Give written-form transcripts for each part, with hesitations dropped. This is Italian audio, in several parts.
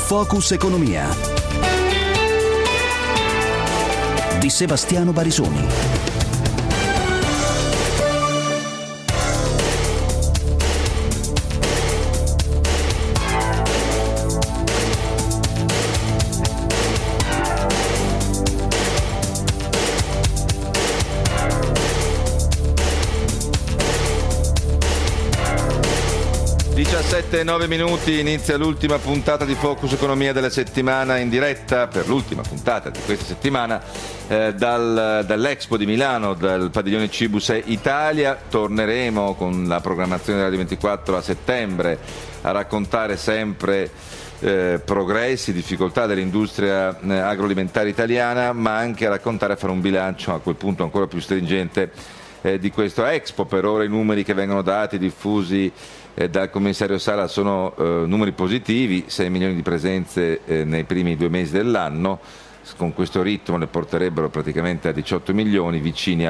Focus Economia di Sebastiano Barisoni. e 9 minuti, inizia l'ultima puntata di Focus Economia della settimana in diretta, per l'ultima puntata di questa settimana dall'Expo di Milano, dal padiglione Cibus Italia. Torneremo con la programmazione della Radio 24 a settembre a raccontare sempre progressi, difficoltà dell'industria agroalimentare italiana, ma anche a raccontare, a fare un bilancio a quel punto ancora più stringente di questo Expo. Per ora i numeri che vengono dati, diffusi dal commissario Sala, sono numeri positivi, 6 milioni di presenze nei primi 2 mesi dell'anno. Con questo ritmo ne porterebbero praticamente a 18 milioni, vicini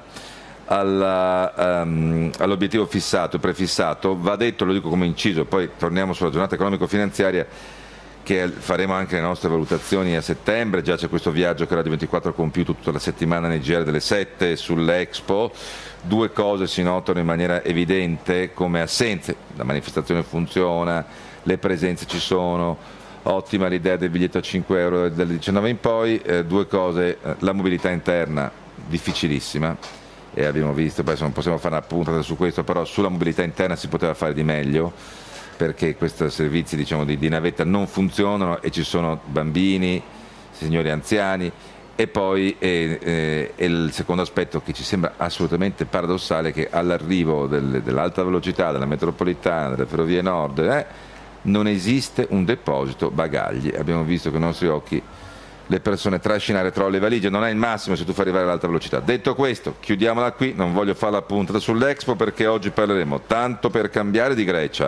all'obiettivo prefissato. Va detto, lo dico come inciso, poi torniamo sulla giornata economico-finanziaria, che faremo anche le nostre valutazioni a settembre. Già c'è questo viaggio che Radio 24 ha compiuto tutta la settimana nei GR delle 7 sull'Expo. 2 cose si notano in maniera evidente come assenze: la manifestazione funziona, le presenze ci sono, ottima l'idea del biglietto a 5 euro dal 19 in poi. 2 cose: la mobilità interna difficilissima, e abbiamo visto, adesso non possiamo fare una puntata su questo, però sulla mobilità interna si poteva fare di meglio, perché questi servizi, diciamo, di navetta non funzionano e ci sono bambini, signori anziani. E poi il secondo aspetto che ci sembra assolutamente paradossale, che all'arrivo dell'alta velocità, della metropolitana, delle ferrovie nord, non esiste un deposito bagagli. Abbiamo visto con i nostri occhi le persone trascinare trolle e valigie. Non è il massimo se tu fai arrivare all'alta velocità. Detto questo, chiudiamola qui, non voglio fare la puntata sull'Expo, perché oggi parleremo, tanto per cambiare, di Grecia.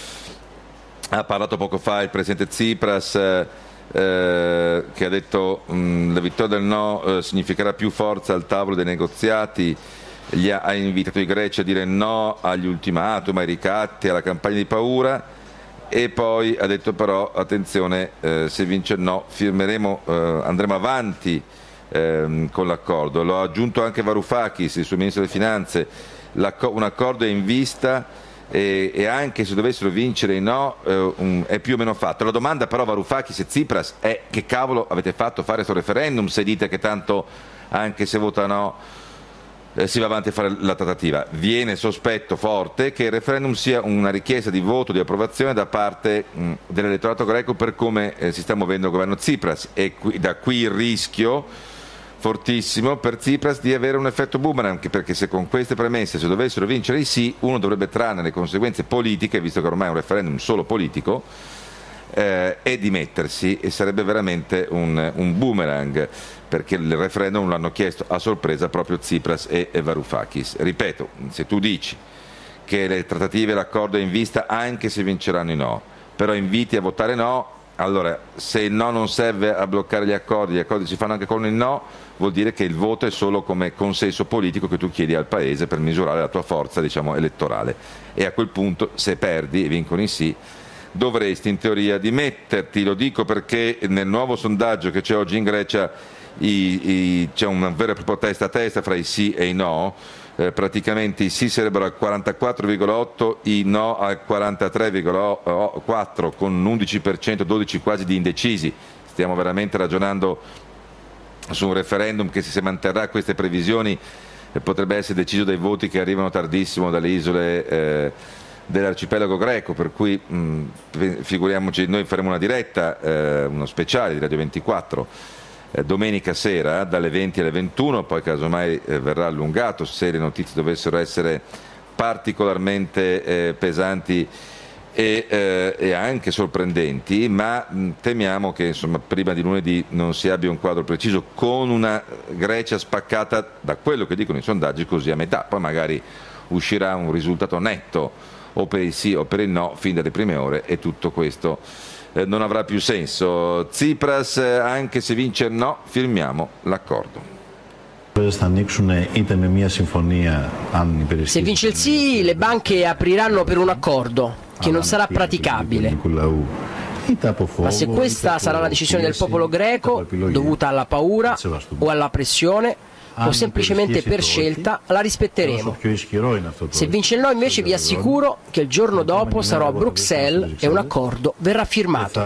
Ha parlato poco fa il presidente Tsipras, che ha detto la vittoria del no significherà più forza al tavolo dei negoziati. Ha invitato i greci a dire no agli ultimatum, ai ricatti, alla campagna di paura, e poi ha detto però attenzione, se vince il no firmeremo, andremo avanti con l'accordo. Lo ha aggiunto anche Varoufakis, il suo ministro delle finanze. Un accordo è in vista, e anche se dovessero vincere i no è più o meno fatto. La domanda però, Varoufakis e Tsipras, è: che cavolo avete fatto fare questo referendum se dite che tanto anche se vota no si va avanti a fare la trattativa? Viene sospetto forte che il referendum sia una richiesta di voto di approvazione da parte dell'elettorato greco per come si sta muovendo il governo Tsipras, e da qui il rischio fortissimo per Tsipras di avere un effetto boomerang, perché se con queste premesse, se dovessero vincere i sì, uno dovrebbe trarne le conseguenze politiche, visto che ormai è un referendum solo politico, e dimettersi, e sarebbe veramente un boomerang, perché il referendum l'hanno chiesto a sorpresa proprio Tsipras e Varoufakis. Ripeto, se tu dici che le trattative, l'accordo è in vista anche se vinceranno i no, però inviti a votare no, allora se il no non serve a bloccare gli accordi si fanno anche con il no, vuol dire che il voto è solo come consenso politico che tu chiedi al paese per misurare la tua forza, diciamo, elettorale, e a quel punto, se perdi e vincono i sì, dovresti in teoria dimetterti. Lo dico perché nel nuovo sondaggio che c'è oggi in Grecia c'è una vera e propria testa a testa fra i sì e i no. Praticamente i sì sarebbero al 44,8, i no al 43,4, con un 11%, 12 quasi di indecisi. Stiamo veramente ragionando su un referendum che, se si manterrà queste previsioni, potrebbe essere deciso dai voti che arrivano tardissimo dalle isole dell'arcipelago greco, per cui figuriamoci, noi faremo una diretta, uno speciale di Radio 24 domenica sera dalle 20 alle 21, poi casomai verrà allungato se le notizie dovessero essere particolarmente pesanti e anche sorprendenti, ma temiamo che, insomma, prima di lunedì non si abbia un quadro preciso, con una Grecia spaccata, da quello che dicono i sondaggi, così a metà. Poi magari uscirà un risultato netto o per il sì o per il no fin dalle prime ore, e tutto questo non avrà più senso. Tsipras, anche se vince il no, firmiamo l'accordo. Se vince il sì, le banche apriranno per un accordo che non sarà praticabile. Ma se questa sarà la decisione del popolo greco, dovuta alla paura o alla pressione, o semplicemente per scelta, la rispetteremo. Se vince il no, invece, vi assicuro che il giorno dopo sarò a Bruxelles e un accordo verrà firmato.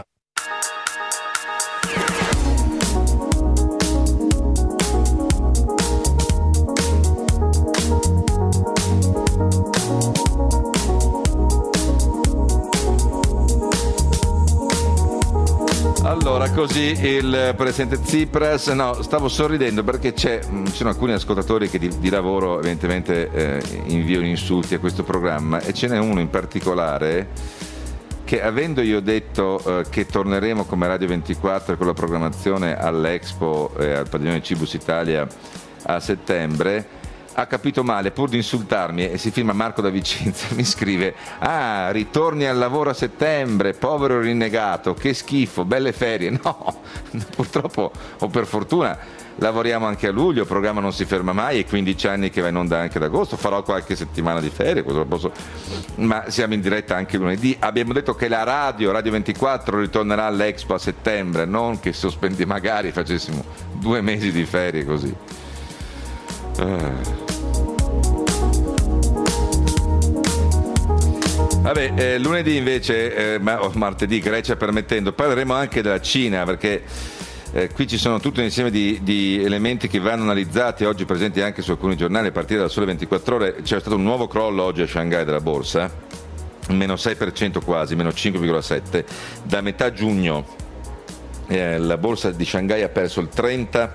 Allora, così il presidente Tsipras, no, stavo sorridendo perché ci sono alcuni ascoltatori che di lavoro evidentemente inviano insulti a questo programma, e ce n'è uno in particolare che, avendo io detto che torneremo come Radio 24 con la programmazione all'Expo e al padiglione Cibus Italia a settembre, ha capito male, pur di insultarmi, e si firma Marco da Vicenza, mi scrive: ah, ritorni al lavoro a settembre, povero rinnegato, che schifo, belle ferie. No, purtroppo o per fortuna lavoriamo anche a luglio, il programma non si ferma mai, e 15 anni che va in onda anche ad agosto, farò qualche settimana di ferie, questo lo posso, ma siamo in diretta anche lunedì. Abbiamo detto che la Radio 24 ritornerà all'Expo a settembre, non che magari facessimo 2 mesi di ferie così. Vabbè, lunedì invece, martedì, Grecia permettendo, parleremo anche della Cina, perché qui ci sono tutto un insieme di elementi che vanno analizzati, oggi presenti anche su alcuni giornali a partire dal Sole 24 Ore. C'è stato un nuovo crollo oggi a Shanghai della borsa, meno 6% quasi, meno 5,7%. Da metà giugno la borsa di Shanghai ha perso il 30%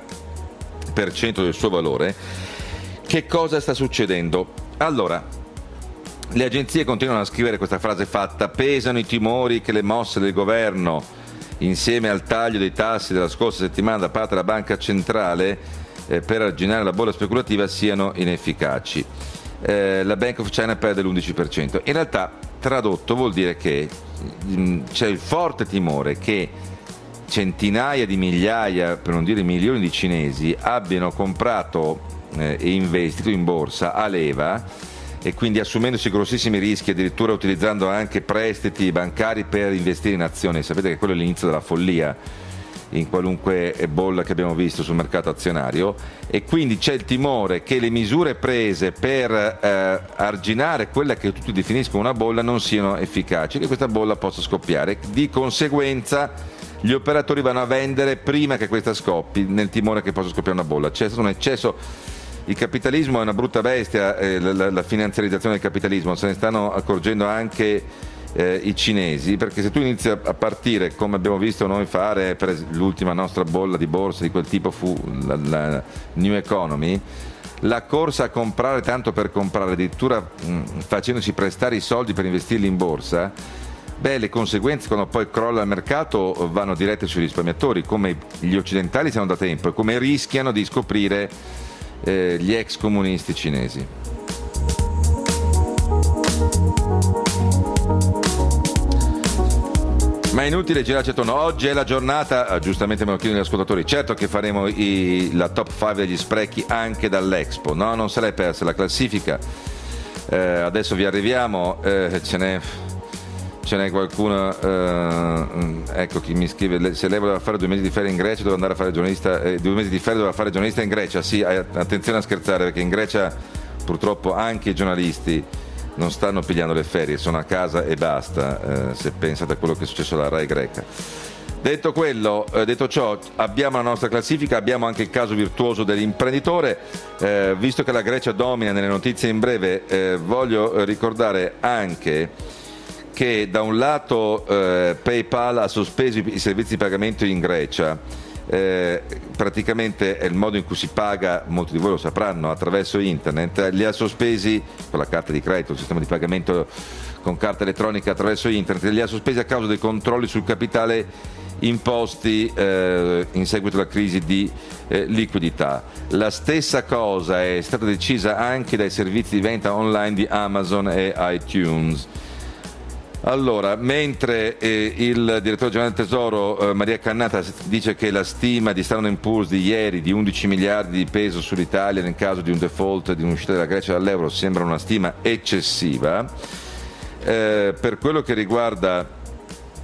del suo valore. Che cosa sta succedendo? Allora, le agenzie continuano a scrivere questa frase fatta: pesano i timori che le mosse del governo, insieme al taglio dei tassi della scorsa settimana da parte della banca centrale per arginare la bolla speculativa, siano inefficaci. La Bank of China perde l'11%. In realtà, tradotto, vuol dire che c'è il forte timore che centinaia di migliaia, per non dire milioni di cinesi abbiano comprato e investito in borsa a leva, e quindi assumendosi grossissimi rischi, addirittura utilizzando anche prestiti bancari per investire in azioni. Sapete che quello è l'inizio della follia in qualunque bolla che abbiamo visto sul mercato azionario, e quindi c'è il timore che le misure prese per arginare quella che tutti definiscono una bolla non siano efficaci, che questa bolla possa scoppiare. Di conseguenza gli operatori vanno a vendere prima che questa scoppi, nel timore che possa scoppiare una bolla. C'è stato un eccesso. Il capitalismo è una brutta bestia, la finanziarizzazione del capitalismo, se ne stanno accorgendo anche i cinesi, perché se tu inizi a partire, come abbiamo visto noi fare, per l'ultima nostra bolla di borsa di quel tipo fu la New Economy, la corsa a comprare tanto per comprare, addirittura facendoci prestare i soldi per investirli in borsa, le conseguenze quando poi crolla il mercato vanno dirette sui risparmiatori, come gli occidentali sanno da tempo, e come rischiano di scoprire gli ex comunisti cinesi. Ma è inutile girarci attorno. Oggi è la giornata, giustamente me lo chiedono gli ascoltatori, certo che faremo la top 5 degli sprechi anche dall'Expo, no, non se l'è persa la classifica, adesso vi arriviamo, ce n'è qualcuno, ecco chi mi scrive: se lei voleva fare 2 mesi di ferie in Grecia doveva andare a fare giornalista, 2 mesi di ferie doveva fare giornalista in Grecia. Sì, attenzione a scherzare, perché in Grecia purtroppo anche i giornalisti non stanno pigliando le ferie, sono a casa e basta, se pensate a quello che è successo alla Rai greca. Detto ciò, abbiamo la nostra classifica, abbiamo anche il caso virtuoso dell'imprenditore. Visto che la Grecia domina nelle notizie in breve, voglio ricordare anche che da un lato PayPal ha sospeso i servizi di pagamento in Grecia, praticamente è il modo in cui si paga, molti di voi lo sapranno, attraverso internet, li ha sospesi con la carta di credito, il sistema di pagamento con carta elettronica attraverso internet, li ha sospesi a causa dei controlli sul capitale imposti in seguito alla crisi di liquidità. La stessa cosa è stata decisa anche dai servizi di venta online di Amazon e iTunes. Allora, mentre il direttore generale del Tesoro Maria Cannata dice che la stima di Standard & Poor's di ieri di 11 miliardi di peso sull'Italia nel caso di un default, di un'uscita della Grecia dall'euro, sembra una stima eccessiva. Per quello che riguarda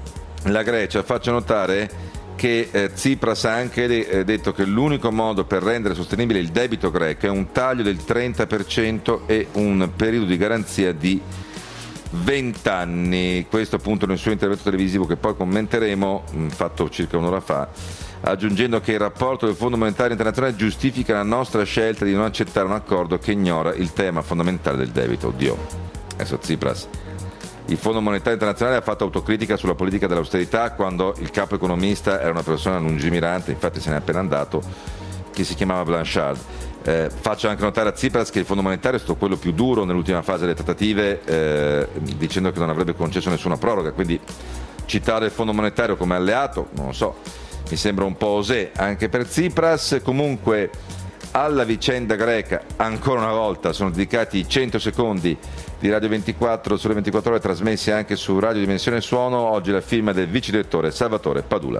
la Grecia, faccio notare che Tsipras ha anche detto che l'unico modo per rendere sostenibile il debito greco è un taglio del 30% e un periodo di garanzia di 20 anni. Questo appunto nel suo intervento televisivo, che poi commenteremo, fatto circa un'ora fa, aggiungendo che il rapporto del Fondo Monetario Internazionale giustifica la nostra scelta di non accettare un accordo che ignora il tema fondamentale del debito. Oddio, adesso Tsipras. Il Fondo Monetario Internazionale ha fatto autocritica sulla politica dell'austerità quando il capo economista era una persona lungimirante, infatti se n'è appena andato, che si chiamava Blanchard. Faccio anche notare a Tsipras che il Fondo Monetario è stato quello più duro nell'ultima fase delle trattative, dicendo che non avrebbe concesso nessuna proroga, quindi citare il Fondo Monetario come alleato, non lo so, mi sembra un po' osé anche per Tsipras. Comunque alla vicenda greca ancora una volta sono dedicati i 100 secondi di Radio 24 sulle 24 ore, trasmessi anche su Radio Dimensione Suono. Oggi la firma del vice direttore Salvatore Padula.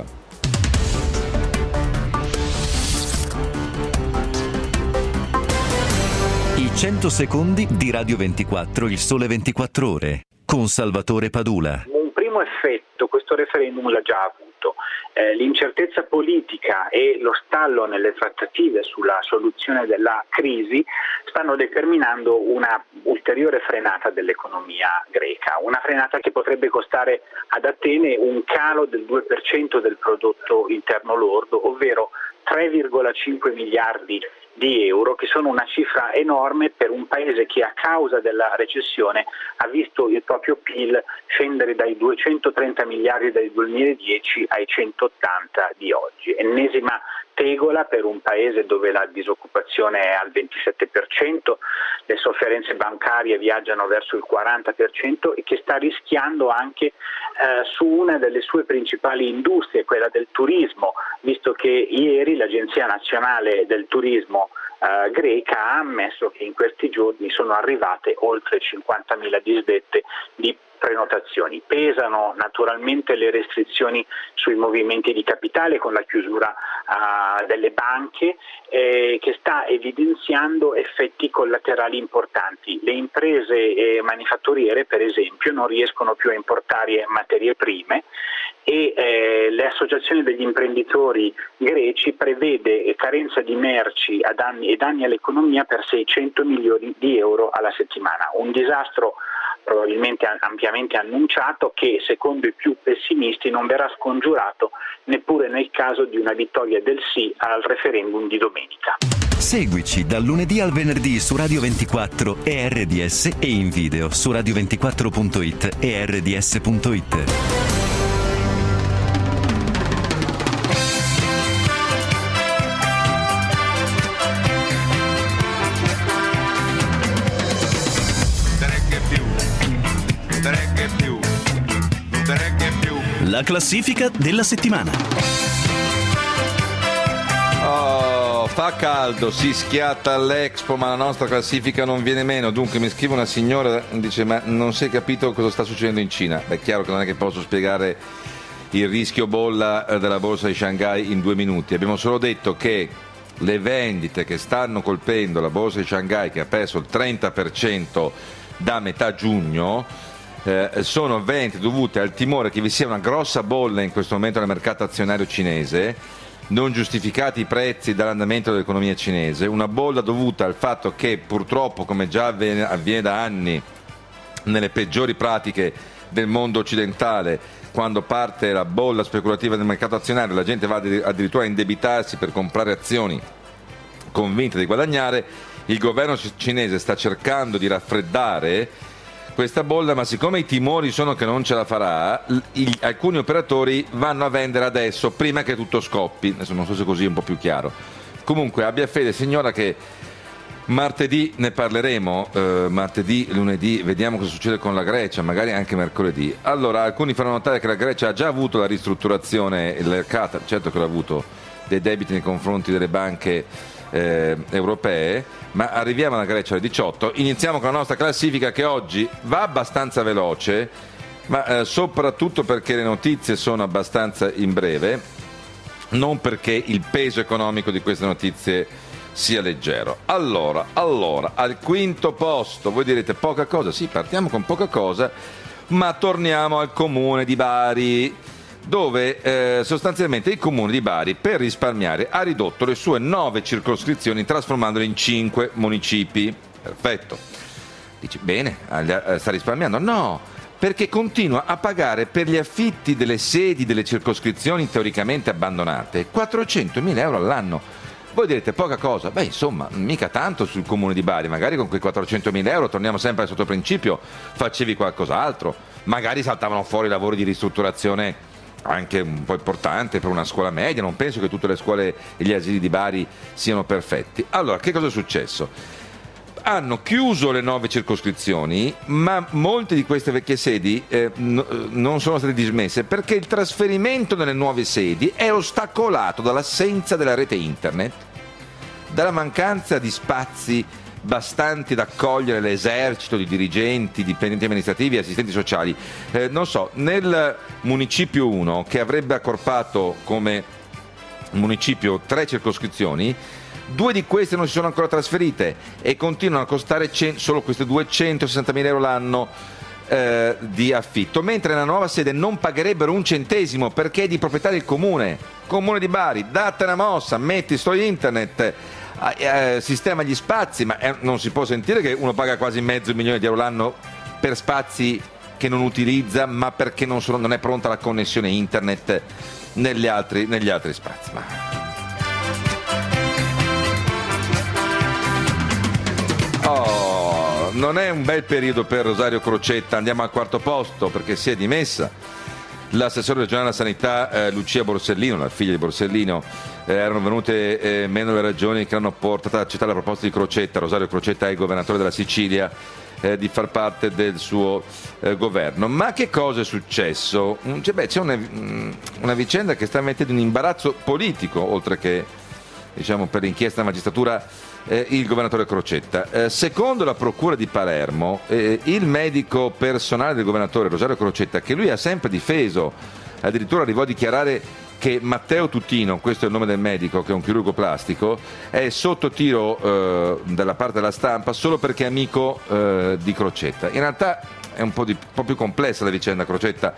I 100 secondi di Radio 24, il sole 24 ore, con Salvatore Padula. Un primo effetto questo referendum l'ha già avuto. L'incertezza politica e lo stallo nelle trattative sulla soluzione della crisi stanno determinando una ulteriore frenata dell'economia greca, una frenata che potrebbe costare ad Atene un calo del 2% del prodotto interno lordo, ovvero 3,5 miliardi di euro, che sono una cifra enorme per un paese che a causa della recessione ha visto il proprio PIL scendere dai 230 miliardi del 2010 ai 180 di oggi. Ennesima tegola per un paese dove la disoccupazione è al 27%, le sofferenze bancarie viaggiano verso il 40% e che sta rischiando anche su una delle sue principali industrie, quella del turismo, visto che ieri l'Agenzia Nazionale del Turismo greca ha ammesso che in questi giorni sono arrivate oltre 50.000 disdette di prenotazioni. Pesano naturalmente le restrizioni sui movimenti di capitale con la chiusura delle banche, che sta evidenziando effetti collaterali importanti. Le imprese manifatturiere, per esempio, non riescono più a importare materie prime e le associazioni degli imprenditori greci prevede carenza di merci e danni all'economia per 600 milioni di euro alla settimana. Un disastro probabilmente ampiamente annunciato che, secondo i più pessimisti, non verrà scongiurato neppure nel caso di una vittoria del sì al referendum di domenica. Seguici dal lunedì al venerdì su Radio 24 e RDS e in video su radio24.it e rds.it. La classifica della settimana. Oh, fa caldo, si schiatta all'Expo, ma la nostra classifica non viene meno. Dunque mi scrive una signora, dice: ma non si è capito cosa sta succedendo in Cina? Beh, è chiaro che non è che posso spiegare il rischio bolla della borsa di Shanghai in 2 minuti. Abbiamo solo detto che le vendite che stanno colpendo la borsa di Shanghai, che ha perso il 30% da metà giugno, sono vendite dovute al timore che vi sia una grossa bolla in questo momento nel mercato azionario cinese, non giustificati i prezzi dall'andamento dell'economia cinese, una bolla dovuta al fatto che purtroppo, come già avviene da anni nelle peggiori pratiche del mondo occidentale, quando parte la bolla speculativa del mercato azionario la gente va addirittura a indebitarsi per comprare azioni convinta di guadagnare. Il governo cinese sta cercando di raffreddare questa bolla, ma siccome i timori sono che non ce la farà, alcuni operatori vanno a vendere adesso prima che tutto scoppi. Adesso non so se così è un po' più chiaro. Comunque abbia fede, signora, che martedì ne parleremo, martedì, lunedì, vediamo cosa succede con la Grecia, magari anche mercoledì. Allora, alcuni faranno notare che la Grecia ha già avuto la ristrutturazione, l'ERCAT, certo che l'ha avuto, dei debiti nei confronti delle banche europee, ma arriviamo alla Grecia alle 18. Iniziamo con la nostra classifica, che oggi va abbastanza veloce, ma soprattutto perché le notizie sono abbastanza in breve, non perché il peso economico di queste notizie sia leggero. Allora, al quinto posto, voi direte poca cosa? Sì, partiamo con poca cosa, ma torniamo al comune di Bari. dove sostanzialmente il comune di Bari, per risparmiare, ha ridotto le sue 9 circoscrizioni trasformandole in 5 municipi. Perfetto. Dici, bene, sta risparmiando? No, perché continua a pagare per gli affitti delle sedi delle circoscrizioni teoricamente abbandonate 400.000 euro all'anno. Voi direte, poca cosa? Beh, insomma, mica tanto sul comune di Bari, magari con quei 400.000 euro, torniamo sempre al sottoprincipio, facevi qualcos'altro, magari saltavano fuori lavori di ristrutturazione anche un po' importante per una scuola media, non penso che tutte le scuole e gli asili di Bari siano perfetti. Allora, che cosa è successo? Hanno chiuso le 9 circoscrizioni, ma molte di queste vecchie sedi non sono state dismesse perché il trasferimento nelle nuove sedi è ostacolato dall'assenza della rete internet, dalla mancanza di spazi bastanti ad accogliere l'esercito di dirigenti, dipendenti amministrativi e assistenti sociali. Non so, nel municipio 1, che avrebbe accorpato come municipio 3 circoscrizioni, 2 di queste non si sono ancora trasferite e continuano a costare solo queste 260.000 euro l'anno di affitto, mentre nella nuova sede non pagherebbero un centesimo perché è di proprietà del comune di Bari. Date una mossa, metti sto internet, sistema gli spazi, ma non si può sentire che uno paga quasi $500.000 euro l'anno per spazi che non utilizza, ma perché non è pronta la connessione internet negli altri spazi. Non è un bel periodo per Rosario Crocetta, andiamo al 4º posto perché si è dimessa. L'assessore regionale alla sanità Lucia Borsellino, la figlia di Borsellino, erano venute meno le ragioni che hanno portato ad accettare la proposta di Crocetta. Rosario Crocetta è il governatore della Sicilia, di far parte del suo governo. Ma che cosa è successo? C'è una vicenda che sta mettendo in imbarazzo politico, oltre che per l'inchiesta della magistratura, il governatore Crocetta. Secondo la procura di Palermo, il medico personale del governatore Rosario Crocetta, che lui ha sempre difeso, addirittura arrivò a dichiarare che Matteo Tutino, questo è il nome del medico, che è un chirurgo plastico, è sotto tiro dalla parte della stampa solo perché è amico di Crocetta. In realtà è un po' più complessa la vicenda Crocetta,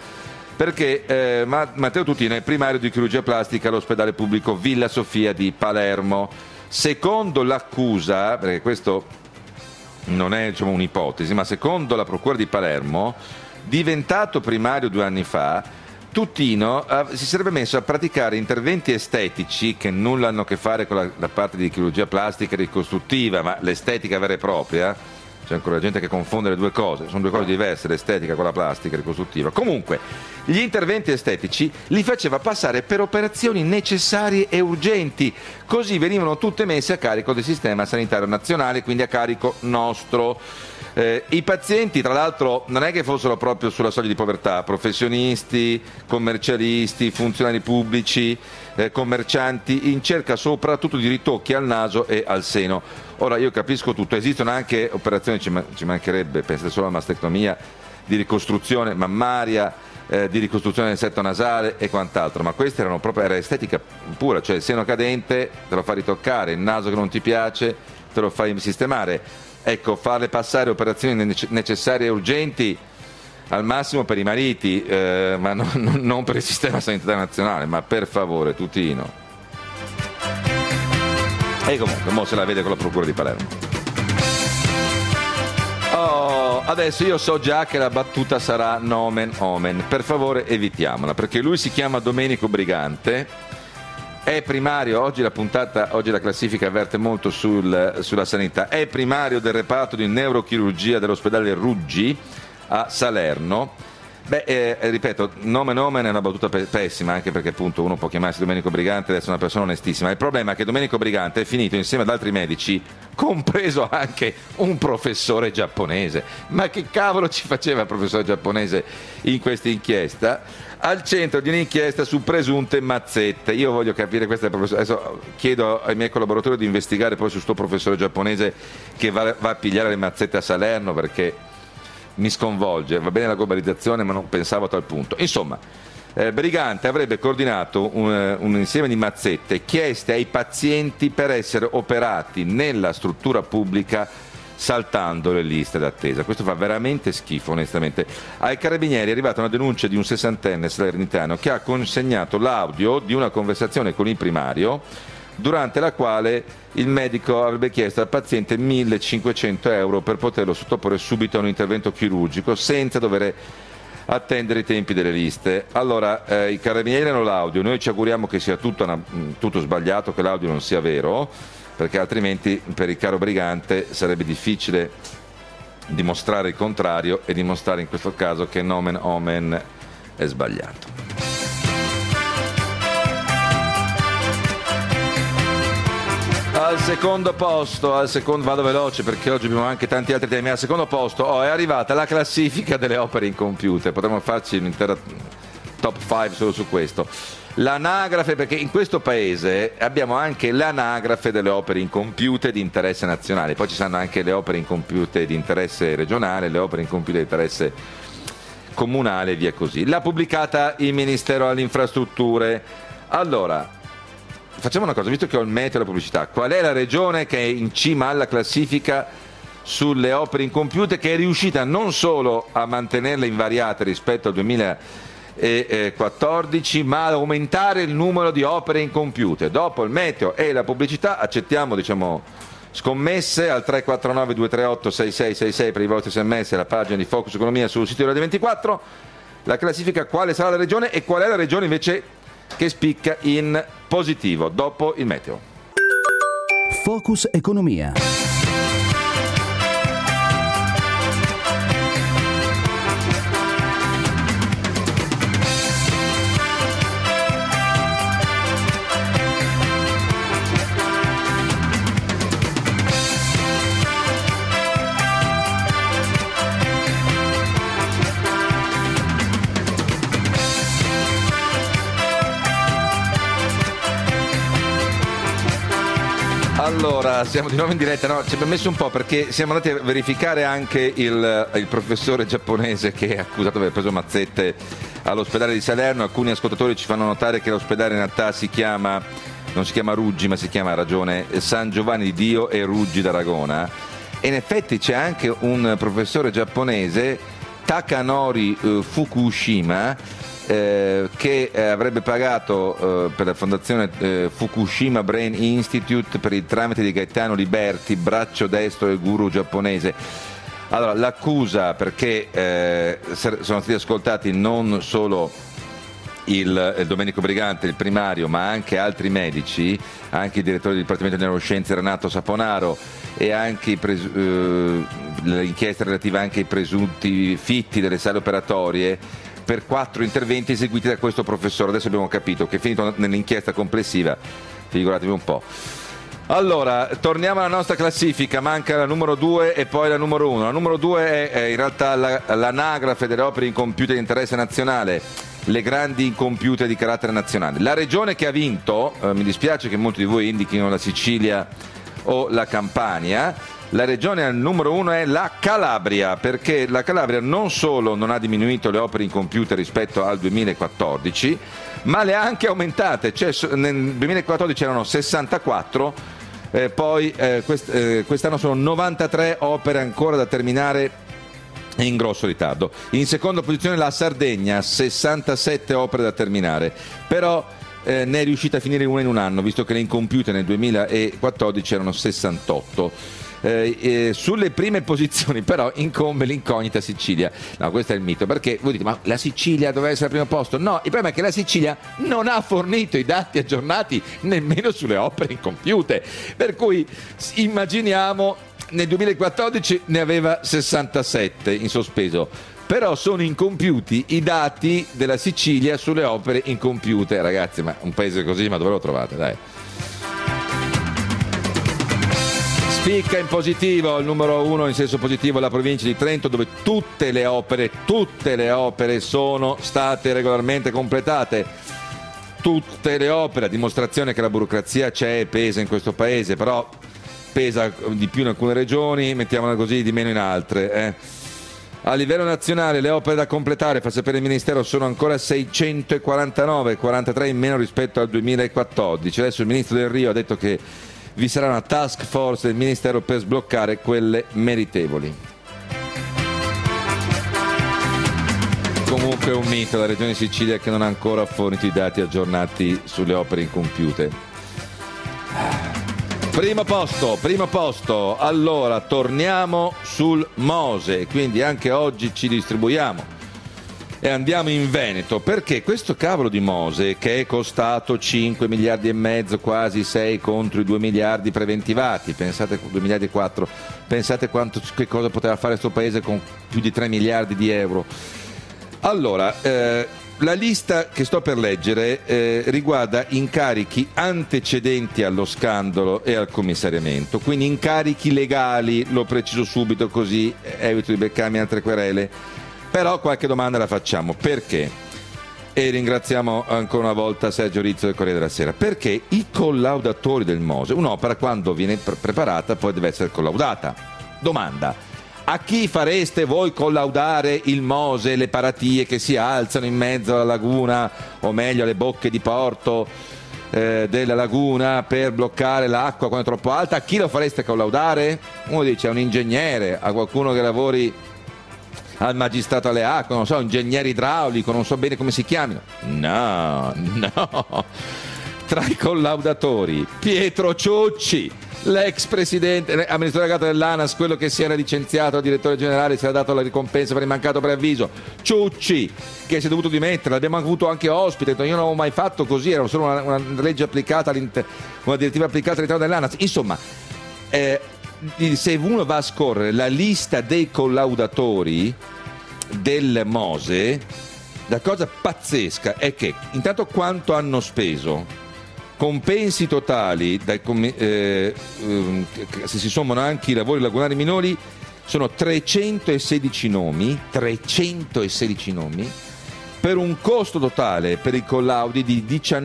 perché Matteo Tutino è primario di chirurgia plastica all'ospedale pubblico Villa Sofia di Palermo. Secondo l'accusa, perché questo non è un'ipotesi, ma secondo la procura di Palermo, diventato primario 2 anni fa, Tutino si sarebbe messo a praticare interventi estetici che nulla hanno a che fare con la parte di chirurgia plastica e ricostruttiva, ma l'estetica vera e propria. C'è ancora gente che confonde le due cose, sono due cose diverse, l'estetica con la plastica ricostruttiva. Comunque, gli interventi estetici li faceva passare per operazioni necessarie e urgenti, così venivano tutte messe a carico del sistema sanitario nazionale, quindi a carico nostro. I pazienti, tra l'altro, non è che fossero proprio sulla soglia di povertà, professionisti, commercialisti, funzionari pubblici, commercianti, in cerca soprattutto di ritocchi al naso e al seno. Ora, io capisco tutto, esistono anche operazioni, ci mancherebbe, pensate solo alla mastectomia, di ricostruzione mammaria, di ricostruzione del setto nasale e quant'altro, ma questa era estetica pura, cioè il seno cadente te lo fa ritoccare, il naso che non ti piace te lo fai sistemare. Ecco, farle passare operazioni necessarie e urgenti al massimo per i mariti, ma non per il sistema sanitario nazionale, ma per favore, Tutino. E comunque, mo se la vede con la procura di Palermo. Adesso io so già che la battuta sarà nomen omen, per favore evitiamola, perché lui si chiama Domenico Brigante, è primario, oggi la classifica avverte molto sulla sanità, è primario del reparto di neurochirurgia dell'ospedale Ruggi a Salerno. Ripeto, nome è una battuta pessima, anche perché appunto uno può chiamarsi Domenico Brigante ed essere una persona onestissima. Il problema è che Domenico Brigante è finito insieme ad altri medici, compreso anche un professore giapponese. Ma che cavolo ci faceva il professore giapponese in questa inchiesta? Al centro di un'inchiesta su presunte mazzette. Io voglio capire questo professore. Adesso chiedo ai miei collaboratori di investigare poi su sto professore giapponese che va a pigliare le mazzette a Salerno, perché mi sconvolge. Va bene la globalizzazione, ma non pensavo a tal punto. Insomma, Brigante avrebbe coordinato un insieme di mazzette chieste ai pazienti per essere operati nella struttura pubblica saltando le liste d'attesa. Questo fa veramente schifo, onestamente. Ai Carabinieri è arrivata una denuncia di un 60enne salernitano che ha consegnato l'audio di una conversazione con il primario durante la quale il medico avrebbe chiesto al paziente 1.500 euro per poterlo sottoporre subito a un intervento chirurgico senza dover attendere i tempi delle liste. Allora, i Carabinieri hanno l'audio, noi ci auguriamo che sia tutto sbagliato, che l'audio non sia vero, perché altrimenti per il caro brigante sarebbe difficile dimostrare il contrario e dimostrare in questo caso che nomen omen è sbagliato. Al secondo posto, vado veloce perché oggi abbiamo anche tanti altri temi. Al secondo posto è arrivata la classifica delle opere incompiute. Potremmo farci un'intera top 5 solo su questo. L'anagrafe, perché in questo paese abbiamo anche l'anagrafe delle opere incompiute di interesse nazionale, poi ci saranno anche le opere incompiute di interesse regionale, le opere incompiute di interesse comunale e via così. L'ha pubblicata il Ministero alle Infrastrutture. Allora, facciamo una cosa, visto che ho il meteo e la pubblicità, qual è la regione che è in cima alla classifica sulle opere incompiute, che è riuscita non solo a mantenerle invariate rispetto al 2014, ma ad aumentare il numero di opere incompiute? Dopo il meteo e la pubblicità accettiamo, scommesse al 349 238 6666 per i vostri sms e la pagina di Focus Economia sul sito di Radio 24. La classifica, quale sarà la regione e qual è la regione invece che spicca in positivo dopo il meteo. Focus Economia. Allora, siamo di nuovo in diretta, no? Ci abbiamo messo un po' perché siamo andati a verificare anche il professore giapponese che è accusato di aver preso mazzette all'ospedale di Salerno. Alcuni ascoltatori ci fanno notare che l'ospedale in realtà non si chiama Ruggi, ma si chiama, ha ragione, San Giovanni di Dio e Ruggi d'Aragona. E in effetti c'è anche un professore giapponese, Takanori Fukushima, che avrebbe pagato per la fondazione Fukushima Brain Institute per il tramite di Gaetano Liberti, braccio destro del guru giapponese. Allora, l'accusa, perché sono stati ascoltati non solo il Domenico Brigante, il primario, ma anche altri medici, anche il direttore del Dipartimento di Neuroscienze Renato Saponaro, e anche l'inchiesta relativa anche ai presunti fitti delle sale operatorie, per 4 interventi eseguiti da questo professore. Adesso abbiamo capito che è finito nell'inchiesta complessiva, figuratevi un po'. Allora, torniamo alla nostra classifica, manca la numero 2 e poi la numero 1. La numero 2 è in realtà l'anagrafe delle opere incompiute di interesse nazionale, le grandi incompiute di carattere nazionale. La regione che ha vinto, mi dispiace che molti di voi indichino la Sicilia o la Campania. La regione al numero 1 è la Calabria, perché la Calabria non solo non ha diminuito le opere incompiute rispetto al 2014, ma le ha anche aumentate. Cioè, nel 2014 erano 64, poi quest'anno sono 93 opere ancora da terminare in grosso ritardo. In seconda posizione la Sardegna, 67 opere da terminare, però ne è riuscita a finire una in un anno, visto che le incompiute nel 2014 erano 68. Sulle prime posizioni però incombe l'incognita Sicilia. No, questo è il mito, perché voi dite, ma la Sicilia doveva essere al primo posto? No, il problema è che la Sicilia non ha fornito i dati aggiornati nemmeno sulle opere incompiute, per cui immaginiamo, nel 2014 ne aveva 67 in sospeso, però sono incompiuti i dati della Sicilia sulle opere incompiute. Ragazzi, ma un paese così, ma dove lo trovate? Dai. Spicca in positivo, il numero 1 in senso positivo, la provincia di Trento, dove tutte le opere sono state regolarmente completate. Tutte le opere, a dimostrazione che la burocrazia c'è e pesa in questo paese, però pesa di più in alcune regioni, mettiamola così, di meno in altre. A livello nazionale le opere da completare, fa sapere il Ministero, sono ancora 649, 43 in meno rispetto al 2014. Adesso il Ministro Del Rio ha detto che vi sarà una task force del Ministero per sbloccare quelle meritevoli. Comunque è un mito la Regione Sicilia che non ha ancora fornito i dati aggiornati sulle opere incompiute. Primo posto. Allora, torniamo sul Mose, quindi anche oggi ci distribuiamo e andiamo in Veneto, perché questo cavolo di Mose, che è costato 5 miliardi e mezzo, quasi 6 contro i 2 miliardi preventivati, pensate 2 miliardi e 4, pensate che cosa poteva fare questo paese con più di 3 miliardi di euro. Allora, la lista che sto per leggere riguarda incarichi antecedenti allo scandalo e al commissariamento, quindi incarichi legali, lo preciso subito così evito di beccarmi altre querele, però qualche domanda la facciamo. Perché? E ringraziamo ancora una volta Sergio Rizzo del Corriere della Sera. Perché i collaudatori del Mose, un'opera quando viene preparata poi deve essere collaudata. Domanda: a chi fareste voi collaudare il Mose, le paratie che si alzano in mezzo alla laguna, o meglio alle bocche di porto della laguna per bloccare l'acqua quando è troppo alta? A chi lo fareste collaudare? Uno dice a un ingegnere, a qualcuno che lavori al magistrato alle acque, non so, ingegnere idraulico, non so bene come si chiamino. No. Tra i collaudatori Pietro Ciucci, l'ex presidente, amministratore delegato dell'ANAS, quello che si era licenziato al direttore generale, si era dato la ricompensa per il mancato preavviso. Ciucci, che si è dovuto dimettere, l'abbiamo avuto anche ospite, io non ho mai fatto così, era solo una legge applicata, una direttiva applicata all'interno dell'ANAS. Insomma, se uno va a scorrere la lista dei collaudatori del Mose, la cosa pazzesca è che intanto quanto hanno speso, compensi totali, se si sommano anche i lavori lagunari minori, sono 316 nomi, per un costo totale per i collaudi di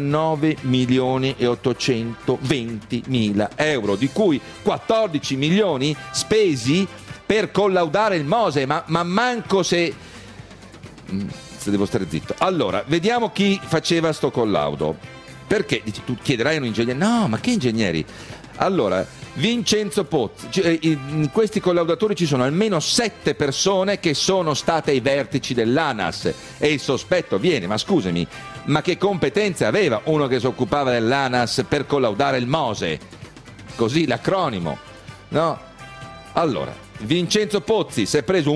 19.820.000 euro, di cui 14 milioni spesi per collaudare il Mose, ma manco se devo stare zitto. Allora, vediamo chi faceva sto collaudo. Perché? Dici, tu chiederai a un ingegnere. No, ma che ingegneri? Allora, Vincenzo Pozzi, in questi collaudatori ci sono almeno 7 persone che sono state ai vertici dell'ANAS e il sospetto viene, ma scusami, ma che competenze aveva uno che si occupava dell'ANAS per collaudare il Mose? Così l'acronimo, no? Allora, Vincenzo Pozzi si è preso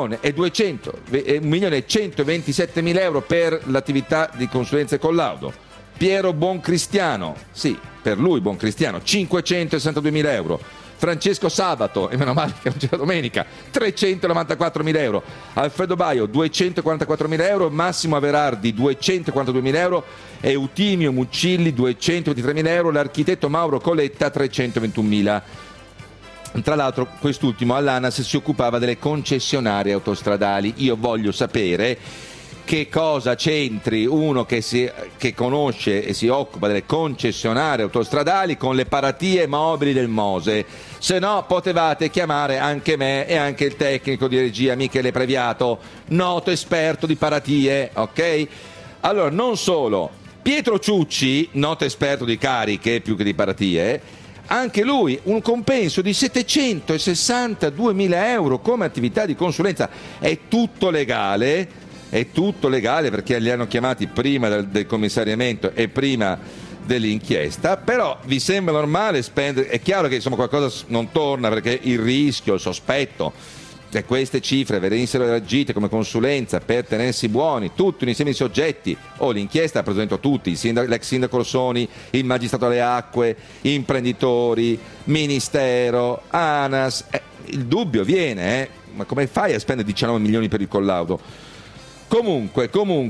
1.127.000 euro per l'attività di consulenza e collaudo. Piero Buoncristiano, sì, per lui Buoncristiano, 562.000 euro. Francesco Sabato, e meno male che non c'era domenica, 394.000 euro. Alfredo Baio, 244.000 euro. Massimo Averardi, 242.000 euro. Eutimio Muccilli, 223.000 euro. L'architetto Mauro Coletta, 321.000. Tra l'altro quest'ultimo all'ANAS si occupava delle concessionarie autostradali. Io voglio sapere che cosa c'entri uno che conosce e si occupa delle concessionarie autostradali con le paratie mobili del Mose. Se no potevate chiamare anche me e anche il tecnico di regia Michele Previato, noto esperto di paratie, ok? Allora, non solo, Pietro Ciucci, noto esperto di cariche più che di paratie, anche lui un compenso di 762.000 euro come attività di consulenza. È tutto legale perché li hanno chiamati prima del commissariamento e prima dell'inchiesta, però vi sembra normale spendere? È chiaro che insomma qualcosa non torna, perché il rischio, il sospetto che queste cifre venissero elargite come consulenza per tenersi buoni tutti un insieme di soggetti, l'inchiesta ha presentato tutti, l'ex sindaco Rossoni, il magistrato alle acque, imprenditori, ministero, ANAS, il dubbio viene, ma come fai a spendere 19 milioni per il collaudo? Comunque,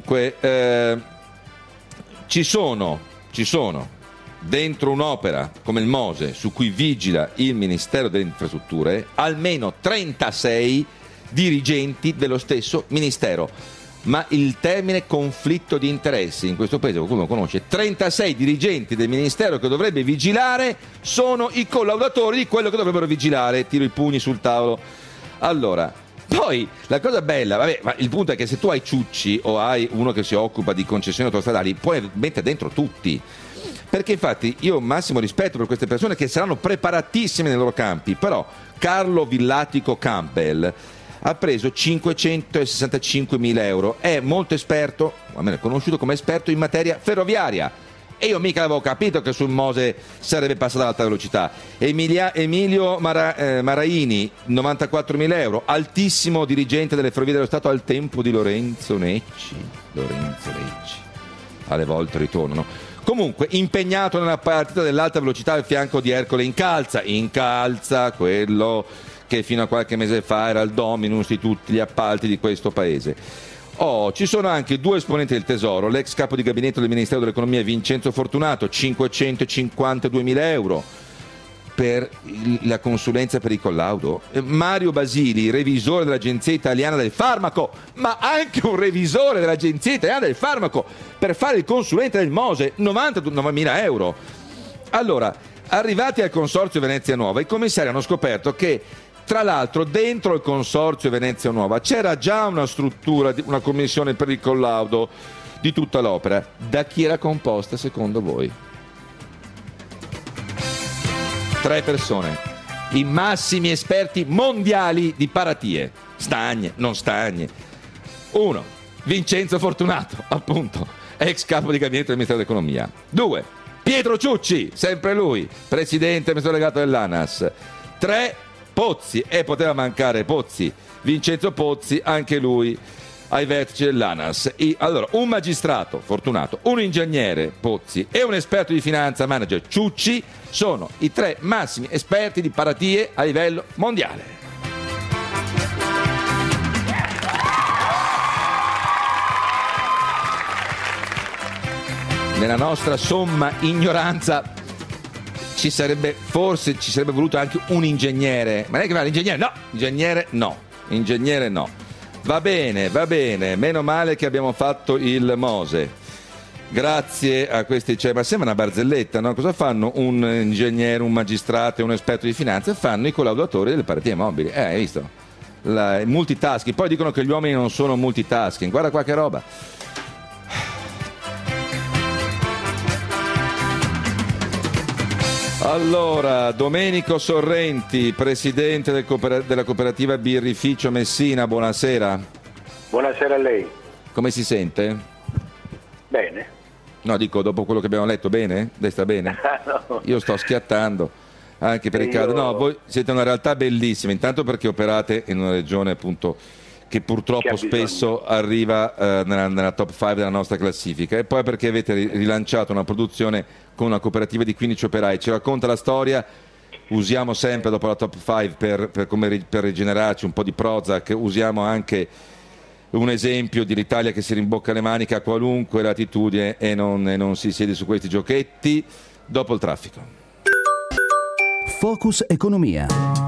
ci sono dentro un'opera come il Mose, su cui vigila il Ministero delle Infrastrutture, almeno 36 dirigenti dello stesso Ministero. Ma il termine conflitto di interessi in questo paese qualcuno lo conosce? 36 dirigenti del Ministero che dovrebbe vigilare sono i collaudatori di quello che dovrebbero vigilare. Tiro i pugni sul tavolo. Allora, poi la cosa bella, ma il punto è che se tu hai Ciucci o hai uno che si occupa di concessioni autostradali, puoi mettere dentro tutti. Perché infatti io ho massimo rispetto per queste persone che saranno preparatissime nei loro campi, però Carlo Villatico Campbell ha preso 565.000 euro, è molto esperto, almeno è conosciuto come esperto in materia ferroviaria, e io mica avevo capito che sul Mose sarebbe passata l'alta velocità. Emilio Maraini, 94.000 euro, altissimo dirigente delle Ferrovie dello Stato al tempo di Lorenzo Necci, alle volte ritornano. Comunque impegnato nella partita dell'alta velocità al fianco di Ercole Incalza, quello che fino a qualche mese fa era il dominus di tutti gli appalti di questo paese. Ci sono anche due esponenti del Tesoro, l'ex capo di gabinetto del Ministero dell'Economia Vincenzo Fortunato, 552.000 euro per la consulenza per il collaudo, Mario Basili, revisore dell'Agenzia Italiana del Farmaco, ma anche un revisore dell'Agenzia Italiana del Farmaco per fare il consulente del Mose, 99.000 euro. Allora, arrivati al Consorzio Venezia Nuova, i commissari hanno scoperto che tra l'altro dentro il Consorzio Venezia Nuova c'era già una struttura, una commissione per il collaudo di tutta l'opera. Da chi era composta secondo voi? 3 persone, i massimi esperti mondiali di paratie, stagne, non stagne. 1, Vincenzo Fortunato, appunto, ex capo di gabinetto del Ministero dell'Economia. 2, Pietro Ciucci, sempre lui, presidente e delegato dell'ANAS. 3, Pozzi, e poteva mancare Pozzi, Vincenzo Pozzi, anche lui ai vertici dell'ANAS. Allora, un magistrato, Fortunato, un ingegnere, Pozzi, e un esperto di finanza, manager, Ciucci, sono i 3 massimi esperti di paratie a livello mondiale. Nella nostra somma ignoranza ci sarebbe voluto anche un ingegnere, ma non è che va l'ingegnere ingegnere no. Va bene, meno male che abbiamo fatto il Mose, grazie a questi, ma sembra una barzelletta, no? Cosa fanno un ingegnere, un magistrato e un esperto di finanza? Fanno i collaudatori delle paratie mobili, hai visto? Multitasking, poi dicono che gli uomini non sono multitasking, guarda qua che roba. Allora, Domenico Sorrenti, presidente della cooperativa Birrificio Messina, buonasera. Buonasera a lei. Come si sente? Bene. No, dico, dopo quello che abbiamo letto, bene? Lei sta bene? No. Io sto schiattando, anche per il caso. No, voi siete una realtà bellissima, intanto perché operate in una regione appunto che purtroppo spesso arriva nella top 5 della nostra classifica, e poi perché avete rilanciato una produzione con una cooperativa di 15 operai. Ci racconta la storia, usiamo sempre dopo la top 5 per rigenerarci un po' di Prozac, usiamo anche un esempio dell'Italia che si rimbocca le maniche a qualunque latitudine e non si siede su questi giochetti. Dopo il traffico. Focus Economia.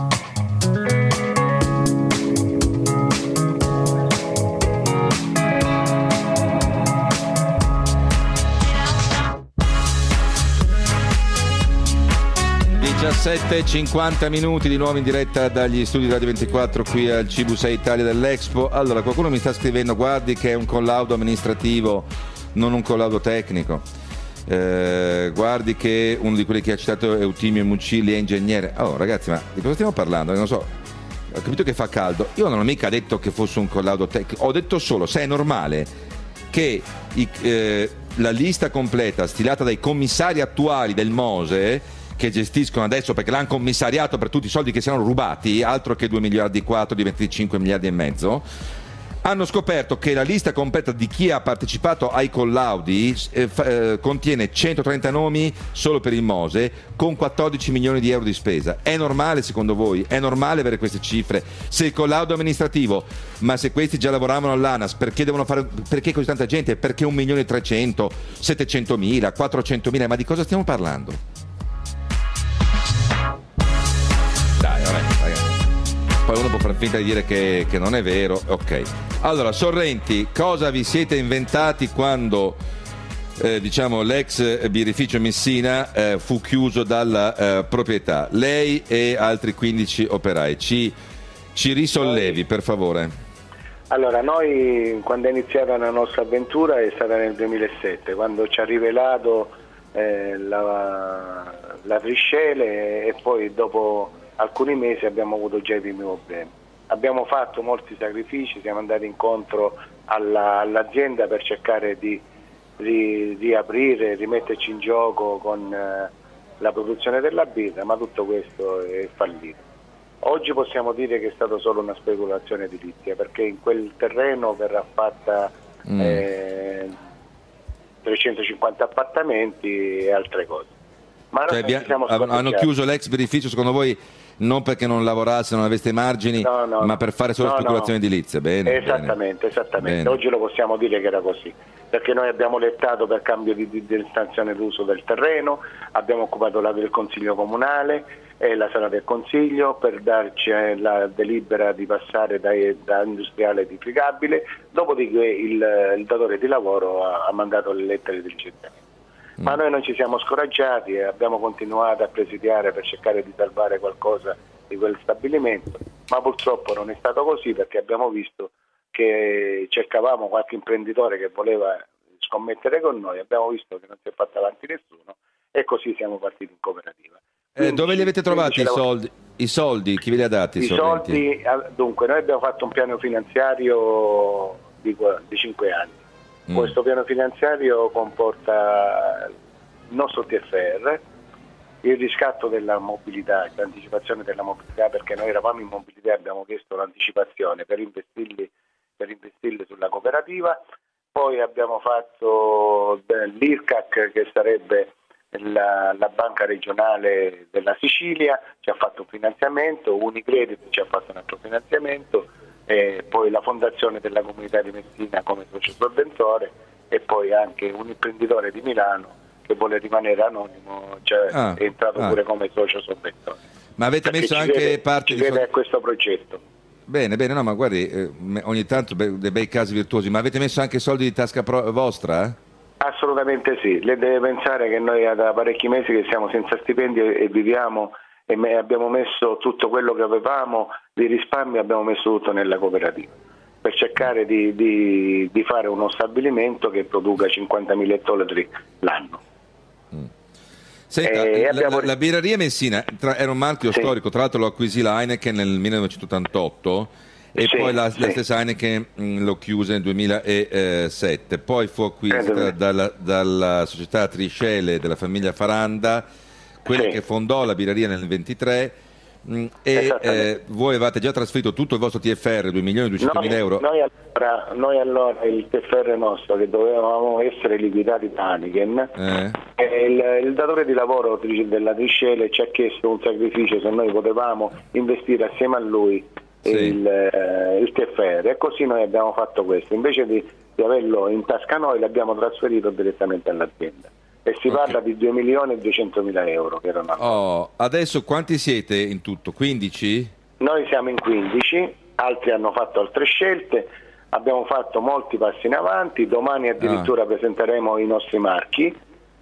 Diciassette 50 minuti di nuovo in diretta dagli studi Radio 24 qui al Cibus Italia dell'Expo. Allora, qualcuno mi sta scrivendo, guardi che è un collaudo amministrativo, non un collaudo tecnico. Guardi che uno di quelli che ha citato Eutimio Mucilli è ingegnere. Oh ragazzi, ma di cosa stiamo parlando? Non so, ho capito che fa caldo, io non ho mica detto che fosse un collaudo tecnico, ho detto solo se è normale che la lista completa stilata dai commissari attuali del Mose, che gestiscono adesso, perché l'hanno commissariato per tutti i soldi che si erano rubati, altro che 2 miliardi e 4 di 25 miliardi e mezzo, hanno scoperto che la lista completa di chi ha partecipato ai collaudi contiene 130 nomi solo per il Mose, con 14 milioni di euro di spesa. È normale secondo voi? È normale avere queste cifre? Se il collaudo amministrativo, ma se questi già lavoravano all'ANAS, perché così tanta gente? Perché 1.300.000, 700.000, 400.000? Ma di cosa stiamo parlando? Dai, vabbè, ragazzi. Poi uno può far finta di dire che non è vero. Ok. Allora, Sorrenti, cosa vi siete inventati quando l'ex birrificio Messina fu chiuso dalla proprietà? Lei e altri 15 operai. Ci risollevi, per favore. Allora, noi quando è iniziata la nostra avventura è stata nel 2007, quando ci ha rivelato la Triscele, e poi dopo alcuni mesi abbiamo avuto già i primi problemi. Abbiamo fatto molti sacrifici, siamo andati incontro all'azienda per cercare di riaprire, rimetterci in gioco con la produzione della birra, ma tutto questo è fallito. Oggi possiamo dire che è stata solo una speculazione edilizia, perché in quel terreno verrà fatta 350 appartamenti e altre cose. Ma hanno chiuso l'ex beneficio, secondo voi, non perché non lavorasse, non aveste margini, ma per fare solo speculazione edilizia? Bene, esattamente. Bene. Oggi lo possiamo dire che era così, perché noi abbiamo lottato per cambio di destinazione d'uso del terreno, abbiamo occupato l'area del Consiglio Comunale e la sala del Consiglio per darci la delibera di passare da industriale edificabile, dopodiché il datore di lavoro ha mandato le lettere di licenziamento. Ma noi non ci siamo scoraggiati e abbiamo continuato a presidiare per cercare di salvare qualcosa di quel stabilimento, ma purtroppo non è stato così, perché abbiamo visto che cercavamo qualche imprenditore che voleva scommettere con noi, abbiamo visto che non si è fatto avanti nessuno e così siamo partiti in cooperativa. Dove li avete trovati i soldi? I soldi? Chi ve li ha dati? I soldi, dunque, noi abbiamo fatto un piano finanziario di 5 anni. Questo piano finanziario comporta il nostro TFR, il riscatto della mobilità, l'anticipazione della mobilità, perché noi eravamo in mobilità e abbiamo chiesto l'anticipazione per investirli sulla cooperativa. Poi abbiamo fatto l'IRCAC, che sarebbe la banca regionale della Sicilia, ci ha fatto un finanziamento, Unicredit ci ha fatto un altro finanziamento, e poi la fondazione della comunità di Messina come socio sovventore, e poi anche un imprenditore di Milano che vuole rimanere anonimo, è entrato pure come socio sovventore. Ma avete messo anche parte di a questo progetto? Bene, no, ma guardi, ogni tanto dei bei casi virtuosi, ma avete messo anche soldi di tasca vostra? Assolutamente sì, lei deve pensare che noi da parecchi mesi che siamo senza stipendio e viviamo, e abbiamo messo tutto quello che avevamo di risparmio, abbiamo messo tutto nella cooperativa per cercare di fare uno stabilimento che produca 50.000 ettolitri l'anno. Senta, la birreria Messina era un marchio storico, tra l'altro lo acquisì la Heineken nel 1988 e poi la stessa Heineken lo chiuse nel 2007, poi fu acquisita dalla società Triscele della famiglia Faranda, quella che fondò la birreria nel 23, e voi avevate già trasferito tutto il vostro TFR, 2.200.000 euro. Noi allora il TFR nostro, che dovevamo essere liquidati da Heineken, il datore di lavoro della Triscele ci ha chiesto un sacrificio, se noi potevamo investire assieme a lui il TFR, e così noi abbiamo fatto questo, invece di averlo in tasca noi l'abbiamo trasferito direttamente all'azienda. E si parla di 2.200.000 euro che erano. Adesso quanti siete in tutto? 15? Noi siamo in 15, altri hanno fatto altre scelte, abbiamo fatto molti passi in avanti, domani addirittura presenteremo i nostri marchi,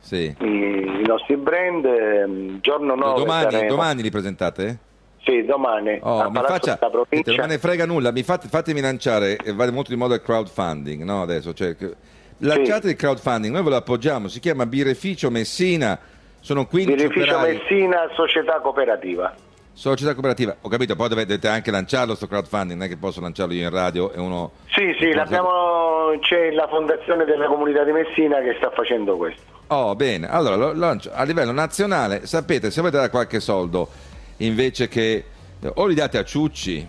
i nostri brand, giorno 9 domani li presentate? Sì, domani. Non me ne frega nulla, fatemi lanciare, vale molto di moda il crowdfunding, no? Adesso, lanciate il crowdfunding, noi ve lo appoggiamo, si chiama Birreficio Messina, sono 15 Birreficio operai. Messina, società cooperativa. Società cooperativa, ho capito, poi dovete anche lanciarlo sto crowdfunding, non è che posso lanciarlo io in radio e uno... Sì, c'è la fondazione della comunità di Messina che sta facendo questo. Bene, allora lo lancio a livello nazionale, sapete, se volete dare qualche soldo, invece che... o li date a Ciucci,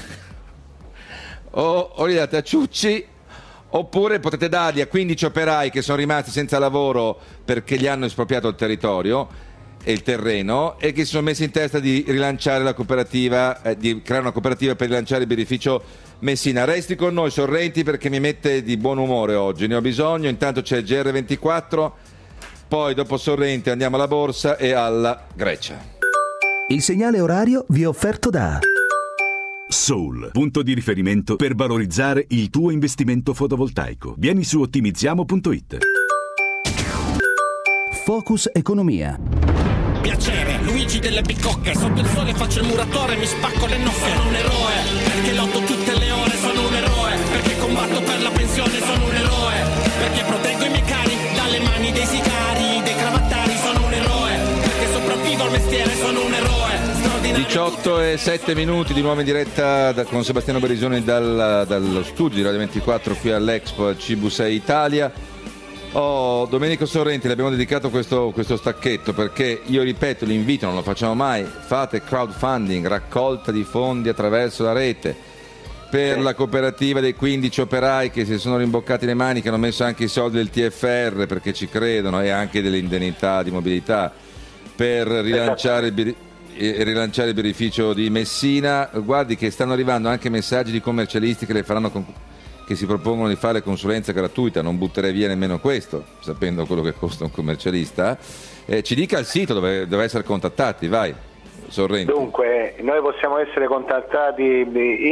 o li date a Ciucci, oppure potete darli a 15 operai che sono rimasti senza lavoro perché gli hanno espropriato il territorio e il terreno, e che si sono messi in testa di rilanciare la cooperativa, di creare una cooperativa per rilanciare il birrificio Messina. Resti con noi, Sorrenti, perché mi mette di buon umore oggi, ne ho bisogno. Intanto c'è il GR24, poi dopo Sorrenti andiamo alla borsa e alla Grecia. Il segnale orario vi è offerto da Soul, punto di riferimento per valorizzare il tuo investimento fotovoltaico. Vieni su ottimizziamo.it. Focus Economia. Piacere, Luigi delle bicocche, sotto il sole faccio il muratore, mi spacco le nocche. Sono un eroe, perché lotto tutte le ore, sono un eroe, perché combatto per la pensione, sono un eroe, perché proteggo i miei cari dalle mani dei sicari, dei cravattari. 18:07 di nuovo in diretta con Sebastiano Berisoni dallo studio di Radio 24 qui all'Expo al CIBU6 Italia. Domenico Sorrenti, le abbiamo dedicato questo stacchetto perché io ripeto l'invito, non lo facciamo mai, fate crowdfunding, raccolta di fondi attraverso la rete per la cooperativa dei 15 operai che si sono rimboccati le maniche, hanno messo anche i soldi del TFR perché ci credono e anche delle indennità di mobilità per rilanciare il birrificio di Messina. Guardi che stanno arrivando anche messaggi di commercialisti che che si propongono di fare consulenza gratuita, non butterei via nemmeno questo, sapendo quello che costa un commercialista. Ci dica il sito dove essere contattati, vai Sorrenti. Dunque, noi possiamo essere contattati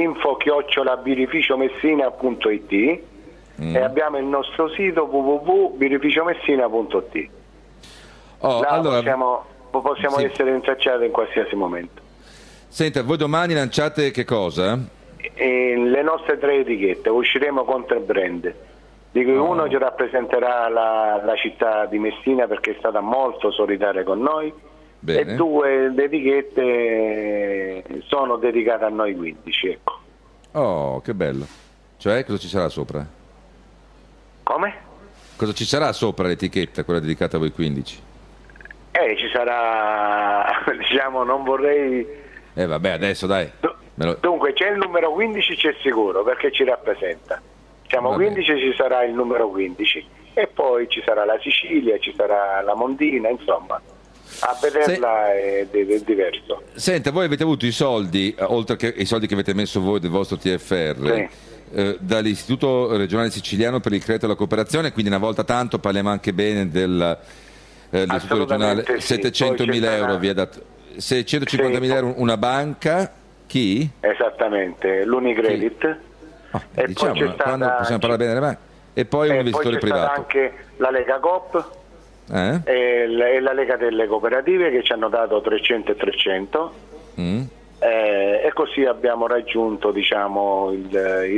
info@birrificiomessina.it e abbiamo il nostro sito www.birrificiomessina.it. Allora, possiamo essere rintracciati in qualsiasi momento. Senta, voi domani lanciate che cosa? Le nostre 3 etichette, usciremo con 3 brand, di cui uno ci rappresenterà la città di Messina perché è stata molto solidale con noi. Bene. E 2 le etichette sono dedicate a noi 15, ecco. Oh, che bello. Cioè, cosa ci sarà sopra? Come? Cosa ci sarà sopra l'etichetta, quella dedicata a voi 15? Ci sarà, diciamo, non vorrei... vabbè, adesso dai. Dunque, c'è il numero 15, c'è sicuro, perché ci rappresenta. Siamo 15, ci sarà il numero 15. E poi ci sarà la Sicilia, ci sarà la Mondina, insomma. A vederla è diverso. Senta, voi avete avuto i soldi, oltre che i soldi che avete messo voi del vostro TFR, dall'Istituto Regionale Siciliano per il Credito alla Cooperazione, quindi una volta tanto parliamo anche bene dell'Istituto Regionale, 700.000 euro vi ha dato, 650.000 euro una banca, chi? Esattamente, l'Unicredit. E diciamo, poi quando possiamo parlare bene delle banche. E poi un investitore privato. Poi c'è anche la Lega Coop. E la Lega delle Cooperative che ci hanno dato 300 e 300 e così abbiamo raggiunto, diciamo, i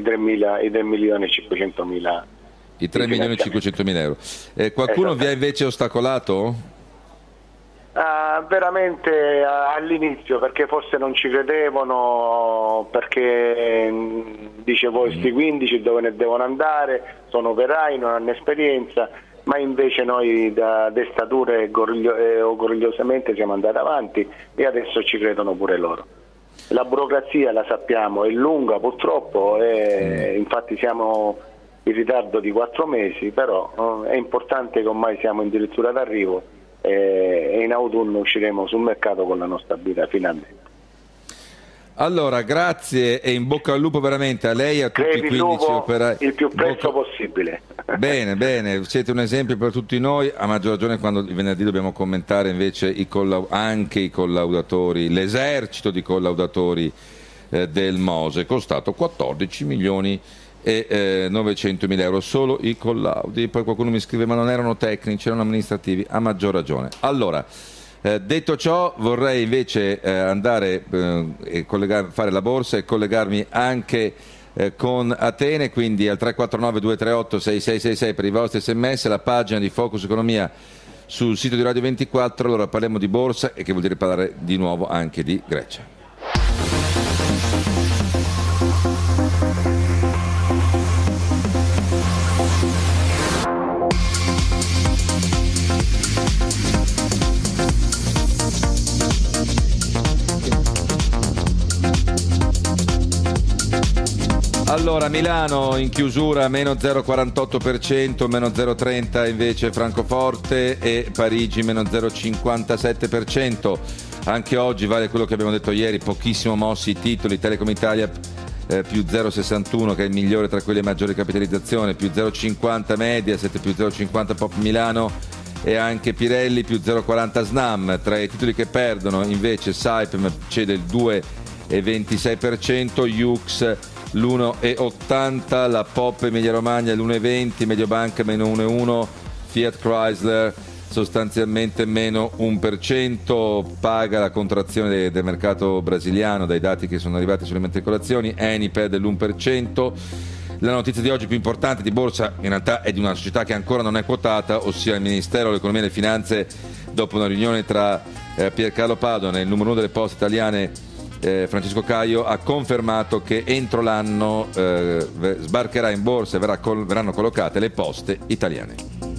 3.500.000 i 3.500.000 euro. Qualcuno vi ha invece ostacolato? Veramente all'inizio, perché forse non ci credevano, perché dice voi sti 15 dove ne devono andare, sono operai, non hanno esperienza, ma invece noi da destature orgogliosamente siamo andati avanti e adesso ci credono pure loro. La burocrazia, la sappiamo, è lunga purtroppo e infatti siamo in ritardo di 4 mesi, però è importante che ormai siamo addirittura d'arrivo e in autunno usciremo sul mercato con la nostra birra finalmente. Allora, grazie e in bocca al lupo veramente a lei e a tutti i 15 operai. Il più presto possibile. Bene, siete un esempio per tutti noi, a maggior ragione quando il venerdì dobbiamo commentare invece anche i collaudatori, l'esercito di collaudatori del Mose, costato 14 milioni e 900.000 euro solo i collaudi. Poi qualcuno mi scrive ma non erano tecnici, erano amministrativi, a maggior ragione. Allora, detto ciò, vorrei invece andare fare la borsa e collegarmi anche con Atene, quindi al 349-238-6666 per i vostri sms, la pagina di Focus Economia sul sito di Radio 24. Allora parliamo di borsa e che vuol dire parlare di nuovo anche di Grecia. Allora, Milano in chiusura meno 0,48%, meno 0,30% invece Francoforte e Parigi meno 0,57%. Anche oggi vale quello che abbiamo detto ieri, pochissimo mossi i titoli. Telecom Italia più 0,61 che è il migliore tra quelli a maggiore capitalizzazione, più 0,50 Mediaset, più 0,50 Pop Milano e anche Pirelli più 0,40 Snam. Tra i titoli che perdono invece Saipem cede il 2,26%, Jux l'1,80, la Pop Emilia Romagna l'1,20, Mediobanca meno 1,1, Fiat Chrysler sostanzialmente meno 1%, paga la contrazione del mercato brasiliano dai dati che sono arrivati sulle matricolazioni, Eni perde l'1%. La notizia di oggi più importante di borsa in realtà è di una società che ancora non è quotata, ossia il Ministero dell'Economia e delle Finanze, dopo una riunione tra Piercarlo Padoan e il numero 1 delle poste italiane Francesco Caio ha confermato che entro l'anno sbarcherà in borsa e verranno collocate le poste italiane.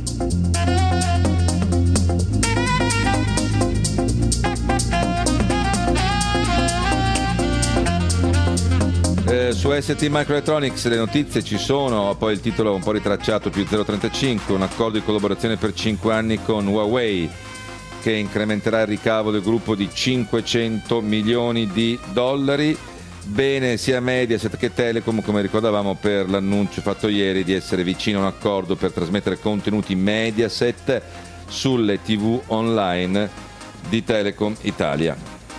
Su ST Microelectronics le notizie ci sono, poi il titolo un po' ritracciato, più 0,35, un accordo di collaborazione per 5 anni con Huawei che incrementerà il ricavo del gruppo di 500 milioni di dollari. Bene sia Mediaset che Telecom, come ricordavamo, per l'annuncio fatto ieri di essere vicino a un accordo per trasmettere contenuti Mediaset sulle TV online di Telecom Italia.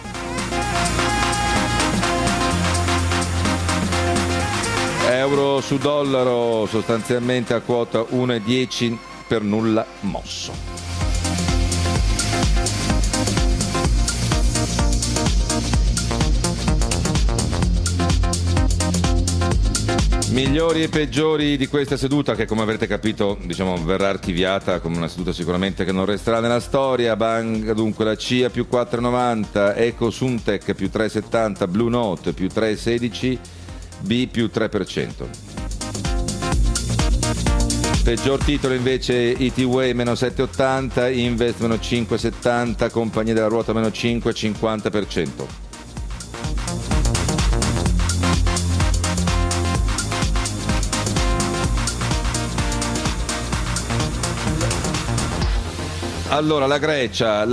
Euro su dollaro sostanzialmente a quota 1,10, per nulla mosso. Migliori e peggiori di questa seduta, che come avrete capito verrà archiviata come una seduta sicuramente che non resterà nella storia. Dunque la CIA più 4,90, Eco Suntec più 3,70, Blue Note più 3,16, B più 3%. Peggior titolo invece ET-Way meno 7,80, Invest meno 5,70, Compagnia della Ruota meno 5,50%. Allora, la Grecia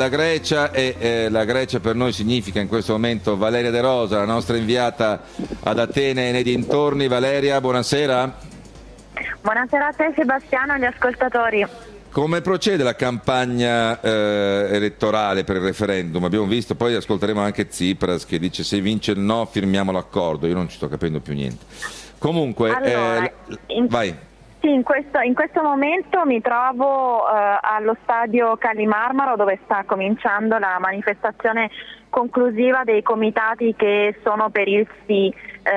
per noi significa in questo momento Valeria De Rosa, la nostra inviata ad Atene e nei dintorni. Valeria, buonasera. Buonasera a te Sebastiano e agli ascoltatori. Come procede la campagna elettorale per il referendum? Abbiamo visto, poi ascolteremo anche Tsipras che dice se vince il no firmiamo l'accordo, io non ci sto capendo più niente. Comunque, allora, vai. Sì, in questo momento mi trovo allo stadio Calimarmaro, dove sta cominciando la manifestazione conclusiva dei comitati che sono per il sì.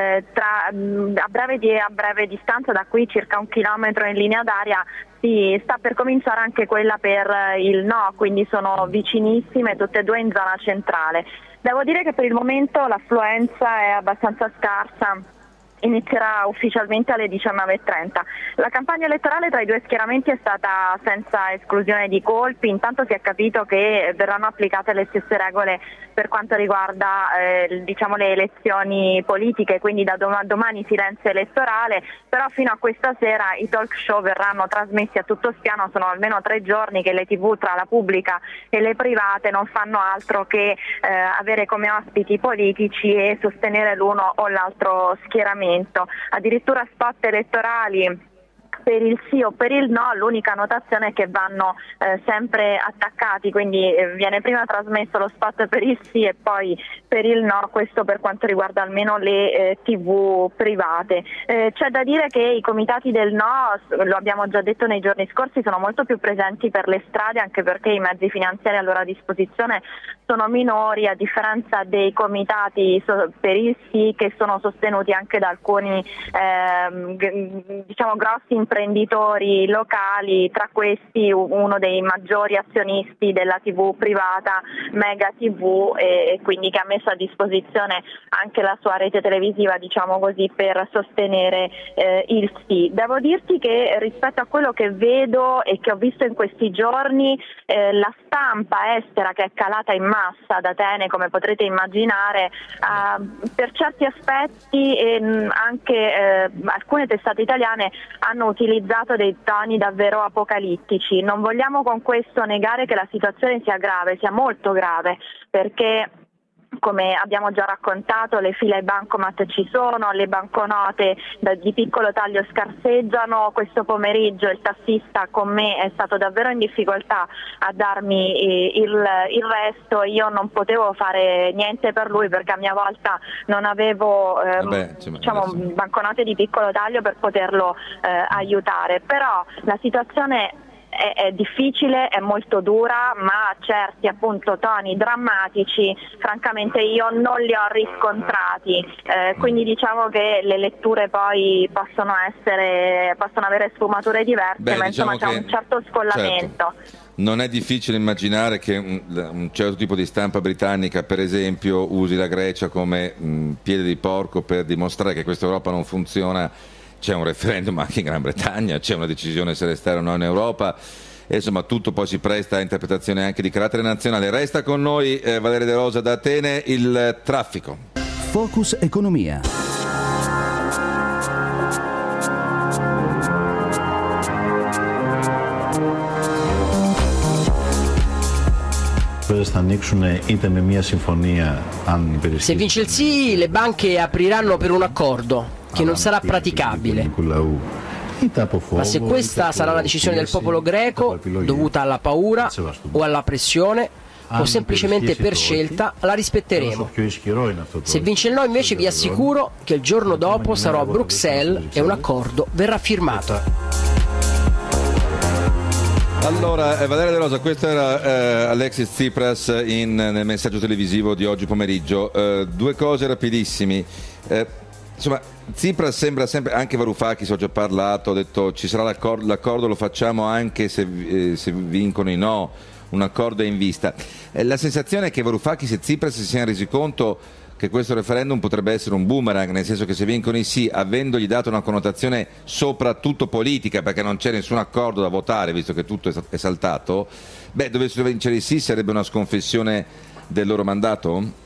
A breve distanza, da qui circa 1 chilometro in linea d'aria, si sta per cominciare anche quella per il no, quindi sono vicinissime, tutte e due in zona centrale. Devo dire che per il momento l'affluenza è abbastanza scarsa. Inizierà ufficialmente alle 19:30. La campagna elettorale tra i due schieramenti è stata senza esclusione di colpi. Intanto si è capito che verranno applicate le stesse regole per quanto riguarda le elezioni politiche, quindi da domani silenzio elettorale, però fino a questa sera i talk show verranno trasmessi a tutto spiano. Sono almeno 3 giorni che le TV tra la pubblica e le private non fanno altro che avere come ospiti politici e sostenere l'uno o l'altro schieramento. Addirittura spot elettorali per il sì o per il no, l'unica notazione è che vanno sempre attaccati, quindi viene prima trasmesso lo spot per il sì e poi per il no, questo per quanto riguarda almeno le TV private. C'è da dire che i comitati del no, lo abbiamo già detto nei giorni scorsi, sono molto più presenti per le strade, anche perché i mezzi finanziari a loro a disposizione sono minori, a differenza dei comitati per il sì, che sono sostenuti anche da alcuni grossi imprenditori locali, tra questi uno dei maggiori azionisti della TV privata, Mega TV, e quindi che ha messo a disposizione anche la sua rete televisiva, per sostenere il sì. Devo dirti che rispetto a quello che vedo e che ho visto in questi giorni, la stampa estera, che è calata in massa ad Atene, come potrete immaginare, per certi aspetti e anche alcune testate italiane hanno utilizzato dei toni davvero apocalittici. Non vogliamo con questo negare che la situazione sia grave, sia molto grave, perché come abbiamo già raccontato le file ai bancomat ci sono, le banconote di piccolo taglio scarseggiano. Questo pomeriggio il tassista con me è stato davvero in difficoltà a darmi il resto, io non potevo fare niente per lui perché a mia volta non avevo banconote di piccolo taglio per poterlo aiutare, però la situazione è difficile, è molto dura, ma certi appunto toni drammatici francamente io non li ho riscontrati, quindi diciamo che le letture poi possono avere sfumature diverse, ma insomma c'è un certo scollamento. Certo. non è difficile immaginare che un certo tipo di stampa britannica, per esempio, usi la Grecia come piede di porco per dimostrare che questa Europa non funziona. C'è un referendum anche in Gran Bretagna, c'è una decisione se restare o no in Europa, e insomma tutto poi si presta a interpretazioni anche di carattere nazionale. Resta con noi Valeria De Rosa da Atene. Il traffico. Focus Economia. Se vince il sì, le banche apriranno per un accordo che non sarà praticabile. Ma se questa sarà la decisione del popolo greco, dovuta alla paura o alla pressione, o semplicemente per scelta, la rispetteremo. Se vince il no, invece, vi assicuro che il giorno dopo sarò a Bruxelles e un accordo verrà firmato. Allora, Valeria De Rosa, questo era Alexis Tsipras nel messaggio televisivo di oggi pomeriggio. Due cose rapidissimi. Insomma, Tsipras sembra sempre, anche Varoufakis, ho già parlato, ho detto ci sarà l'accordo lo facciamo anche se vincono i no, un accordo è in vista. La sensazione è che Varoufakis e Tsipras si siano resi conto che questo referendum potrebbe essere un boomerang, nel senso che se vincono i sì, avendogli dato una connotazione soprattutto politica, perché non c'è nessun accordo da votare, visto che tutto è saltato, dovessero vincere i sì, sarebbe una sconfessione del loro mandato?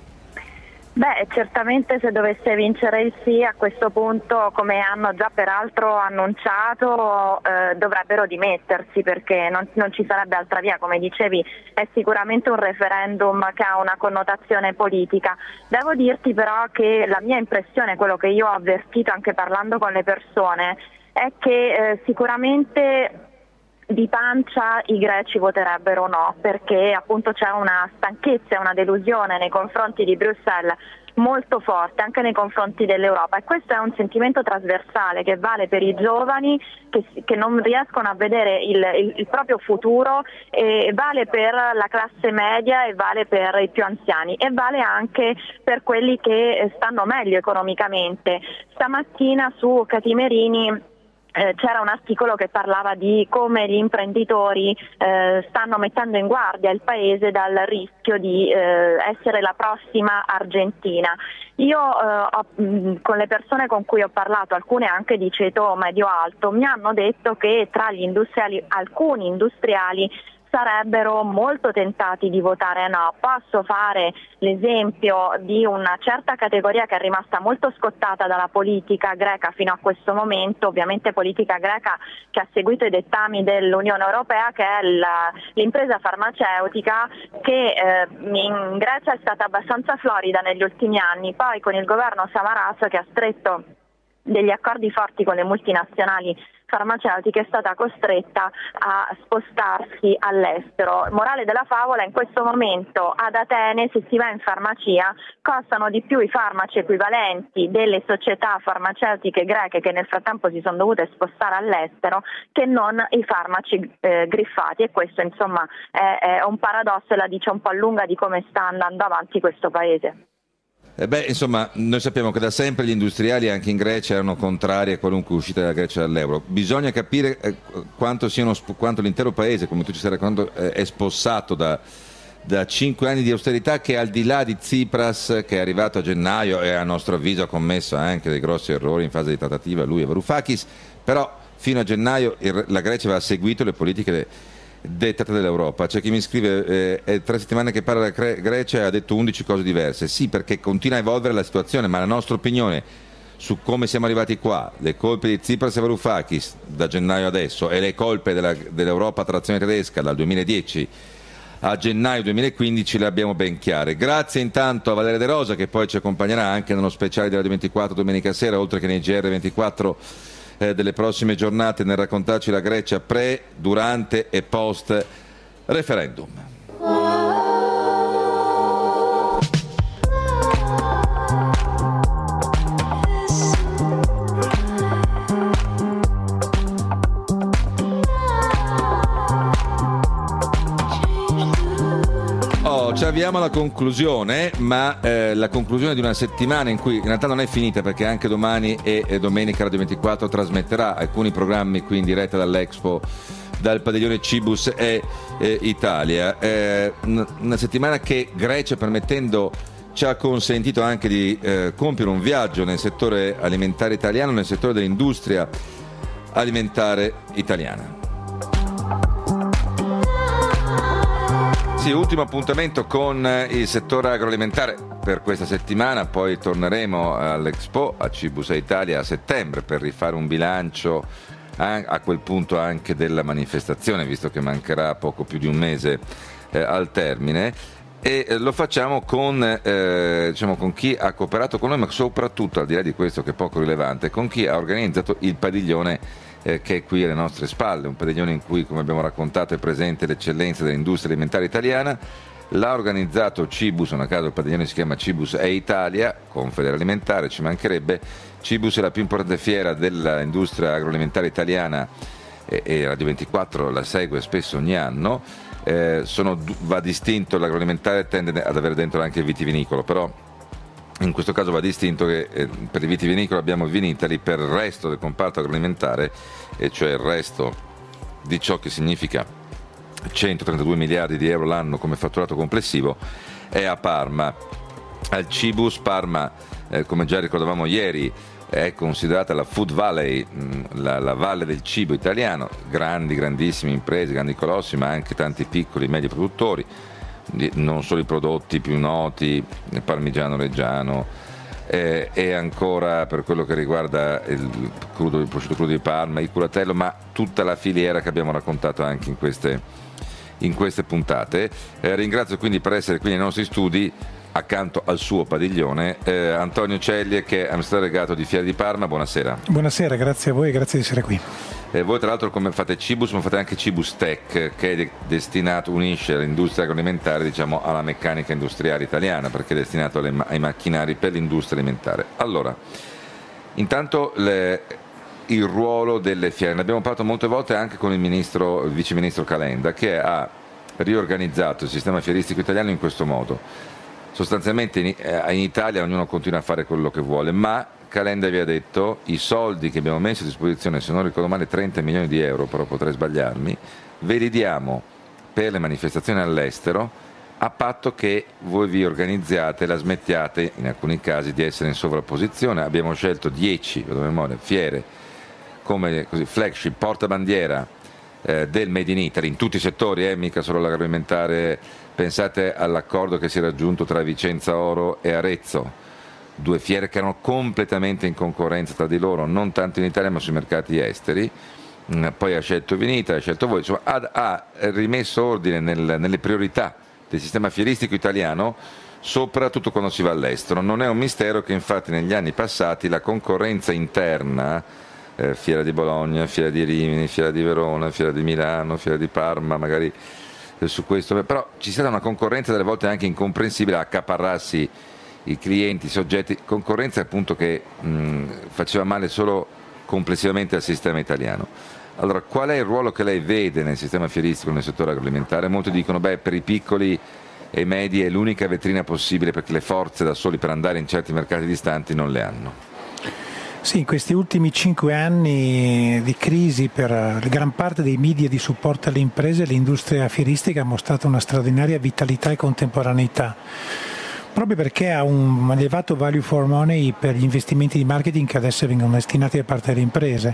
Certamente se dovesse vincere il sì, a questo punto, come hanno già peraltro annunciato, dovrebbero dimettersi, perché non ci sarebbe altra via. Come dicevi, è sicuramente un referendum che ha una connotazione politica. Devo dirti però che la mia impressione, quello che io ho avvertito anche parlando con le persone, è che sicuramente di pancia i greci voterebbero no, perché appunto c'è una stanchezza e una delusione nei confronti di Bruxelles molto forte, anche nei confronti dell'Europa, e questo è un sentimento trasversale che vale per i giovani che non riescono a vedere il proprio futuro, e vale per la classe media e vale per i più anziani e vale anche per quelli che stanno meglio economicamente. Stamattina su Catimerini c'era un articolo che parlava di come gli imprenditori stanno mettendo in guardia il paese dal rischio di essere la prossima Argentina. Io con le persone con cui ho parlato, alcune anche di ceto medio-alto, mi hanno detto che tra gli industriali, alcuni industriali sarebbero molto tentati di votare no. Posso fare l'esempio di una certa categoria che è rimasta molto scottata dalla politica greca fino a questo momento, ovviamente politica greca che ha seguito i dettami dell'Unione Europea, che è l'impresa farmaceutica, che in Grecia è stata abbastanza florida negli ultimi anni. Poi con il governo Samaras, che ha stretto degli accordi forti con le multinazionali farmaceutiche, è stata costretta a spostarsi all'estero. Morale della favola: in questo momento ad Atene, se si va in farmacia, costano di più i farmaci equivalenti delle società farmaceutiche greche che nel frattempo si sono dovute spostare all'estero che non i farmaci griffati, e questo insomma è un paradosso e la dice un po' lunga di come sta andando avanti questo paese. Insomma, noi sappiamo che da sempre gli industriali anche in Grecia erano contrari a qualunque uscita della Grecia dall'euro. Bisogna capire quanto l'intero paese, come tu ci stai raccontando, è spossato da 5 anni di austerità, che al di là di Tsipras, che è arrivato a gennaio e a nostro avviso ha commesso anche dei grossi errori in fase di trattativa, lui e Varoufakis, però fino a gennaio la Grecia aveva seguito le politiche dettate dall'Europa. C'è chi mi scrive è 3 settimane che parla della Grecia e ha detto 11 cose diverse. Sì, perché continua a evolvere la situazione, ma la nostra opinione su come siamo arrivati qua, le colpe di Tsipras e Varoufakis da gennaio adesso e le colpe dell'Europa a trazione tedesca dal 2010 a gennaio 2015 le abbiamo ben chiare. Grazie intanto a Valeria De Rosa, che poi ci accompagnerà anche nello speciale di Radio 24 domenica sera, oltre che nei GR24 delle prossime giornate, nel raccontarci la Grecia pre, durante e post referendum. Ci avviamo alla conclusione, ma la conclusione di una settimana in cui in realtà non è finita, perché anche domani e domenica Radio 24 trasmetterà alcuni programmi qui in diretta dall'Expo dal padiglione Cibus e Italia. Una settimana che Grecia, permettendo, ci ha consentito anche di compiere un viaggio nel settore alimentare italiano, nel settore dell'industria alimentare italiana. Sì, ultimo appuntamento con il settore agroalimentare per questa settimana, poi torneremo all'Expo a Cibus Italia a settembre per rifare un bilancio a quel punto anche della manifestazione, visto che mancherà poco più di un mese al termine, e lo facciamo con chi ha cooperato con noi, ma soprattutto, al di là di questo che è poco rilevante, con chi ha organizzato il padiglione che è qui alle nostre spalle, un padiglione in cui, come abbiamo raccontato, è presente l'eccellenza dell'industria alimentare italiana. L'ha organizzato Cibus, non a caso il padiglione si chiama Cibus e Italia, con Federalimentare, ci mancherebbe. Cibus è la più importante fiera dell'industria agroalimentare italiana e Radio 24 la segue spesso ogni anno. Va distinto, l'agroalimentare tende ad avere dentro anche il vitivinicolo, però in questo caso va distinto che per il vitivinicolo abbiamo Vinitaly, per il resto del comparto agroalimentare, e cioè il resto di ciò che significa 132 miliardi di euro l'anno come fatturato complessivo, è a Parma. Al Cibus Parma, come già ricordavamo ieri, è considerata la Food Valley, la valle del cibo italiano, grandissime imprese, grandi colossi, ma anche tanti piccoli e medi produttori, non solo i prodotti più noti, il parmigiano reggiano, e ancora per quello che riguarda il prosciutto crudo di Parma, il curatello, ma tutta la filiera che abbiamo raccontato anche in queste puntate. Ringrazio quindi per essere qui nei nostri studi accanto al suo padiglione Antonio Cellie, che è amministratore delegato di Fiera di Parma. Buonasera. Buonasera, grazie a voi e grazie di essere qui. Voi tra l'altro, come fate Cibus, ma fate anche Cibus Tech, che è destinato, unisce l'industria agroalimentare, diciamo, alla meccanica industriale italiana, perché è destinato ai macchinari per l'industria alimentare. Allora, intanto il ruolo delle fiere, ne abbiamo parlato molte volte anche con il vice ministro Calenda, che ha riorganizzato il sistema fieristico italiano in questo modo. Sostanzialmente in Italia ognuno continua a fare quello che vuole, ma Calenda vi ha detto: i soldi che abbiamo messo a disposizione, se non ricordo male 30 milioni di euro, però potrei sbagliarmi, ve li diamo per le manifestazioni all'estero, a patto che voi vi organizziate e la smettiate in alcuni casi di essere in sovrapposizione. Abbiamo scelto 10 fiere come così, flagship, portabandiera del Made in Italy in tutti i settori, mica solo l'agroalimentare. Pensate all'accordo che si è raggiunto tra Vicenza Oro e Arezzo, due fiere che erano completamente in concorrenza tra di loro, non tanto in Italia ma sui mercati esteri. Poi ha scelto Vinitaly, ha scelto voi, insomma, ha rimesso ordine nelle priorità del sistema fieristico italiano, soprattutto quando si va all'estero. Non è un mistero che infatti negli anni passati la concorrenza interna, Fiera di Bologna, Fiera di Rimini, Fiera di Verona, Fiera di Milano, Fiera di Parma, magari su questo, però ci sia una concorrenza delle volte anche incomprensibile, a accaparrarsi i clienti, i soggetti, concorrenza appunto che faceva male solo complessivamente al sistema italiano. Allora, qual è il ruolo che lei vede nel sistema fieristico nel settore agroalimentare? Molti dicono, per i piccoli e medi è l'unica vetrina possibile perché le forze da soli per andare in certi mercati distanti non le hanno. Sì, in questi ultimi 5 anni di crisi per la gran parte dei media di supporto alle imprese, l'industria fieristica ha mostrato una straordinaria vitalità e contemporaneità, proprio perché ha un elevato value for money per gli investimenti di marketing che adesso vengono destinati da parte delle imprese.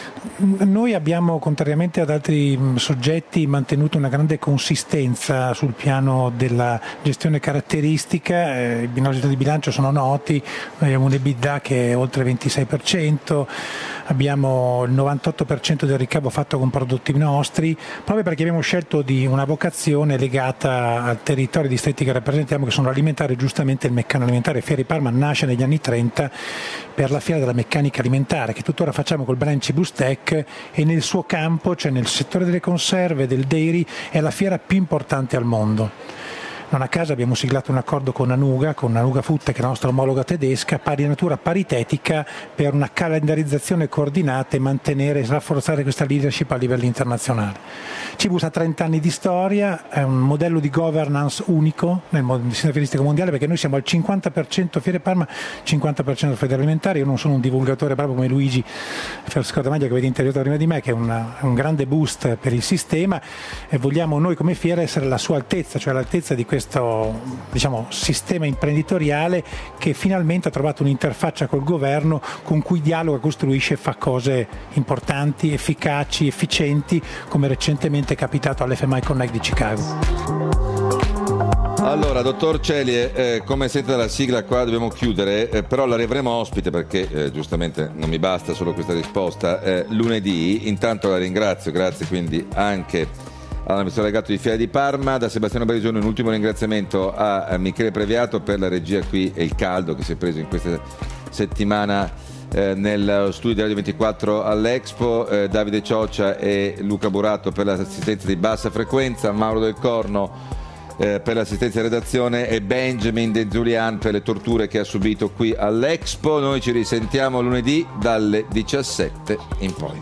Noi abbiamo, contrariamente ad altri soggetti, mantenuto una grande consistenza sul piano della gestione caratteristica. I nostri di bilancio sono noti, noi abbiamo un EBITDA che è oltre il 26%, abbiamo il 98% del ricavo fatto con prodotti nostri, proprio perché abbiamo scelto di una vocazione legata al territorio e ai distretti che rappresentiamo, che sono alimentare, giustamente il meccano alimentare. Fiera di Parma nasce negli anni 30 per la fiera della meccanica alimentare, che tuttora facciamo col brand Cibus Tech, e nel suo campo, cioè nel settore delle conserve, del dairy, è la fiera più importante al mondo. Non a caso abbiamo siglato un accordo con Anuga Futte, che è la nostra omologa tedesca, pari natura paritetica, per una calendarizzazione coordinata e mantenere e rafforzare questa leadership a livello internazionale. Cibus ha 30 anni di storia, è un modello di governance unico nel sistema fieristico mondiale, perché noi siamo al 50% Fiere Parma, 50% Federalimentare. Io non sono un divulgatore proprio come Luigi Ferscottamaglia, che vede interviato prima di me, che è un grande boost per il sistema, e vogliamo noi come Fiera essere alla sua altezza, cioè all'altezza di questo, diciamo, sistema imprenditoriale che finalmente ha trovato un'interfaccia col governo con cui dialoga, costruisce e fa cose importanti, efficaci, efficienti, come recentemente è capitato all'FMI Connect di Chicago. Allora, dottor Celie, come sente dalla sigla qua dobbiamo chiudere, però la riavremo ospite perché giustamente non mi basta solo questa risposta lunedì. Intanto la ringrazio, grazie quindi anche all'amministratore delegato di Fiera di Parma. Da Sebastiano Barigione un ultimo ringraziamento a Michele Previato per la regia qui e il caldo che si è preso in questa settimana nel studio di Radio 24 all'Expo, Davide Cioccia e Luca Burato per l'assistenza di bassa frequenza, Mauro Del Corno per l'assistenza di redazione e Benjamin De Zulian per le torture che ha subito qui all'Expo. Noi ci risentiamo lunedì dalle 17 in poi.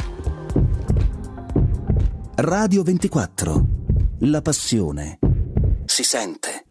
Radio 24. La passione si sente.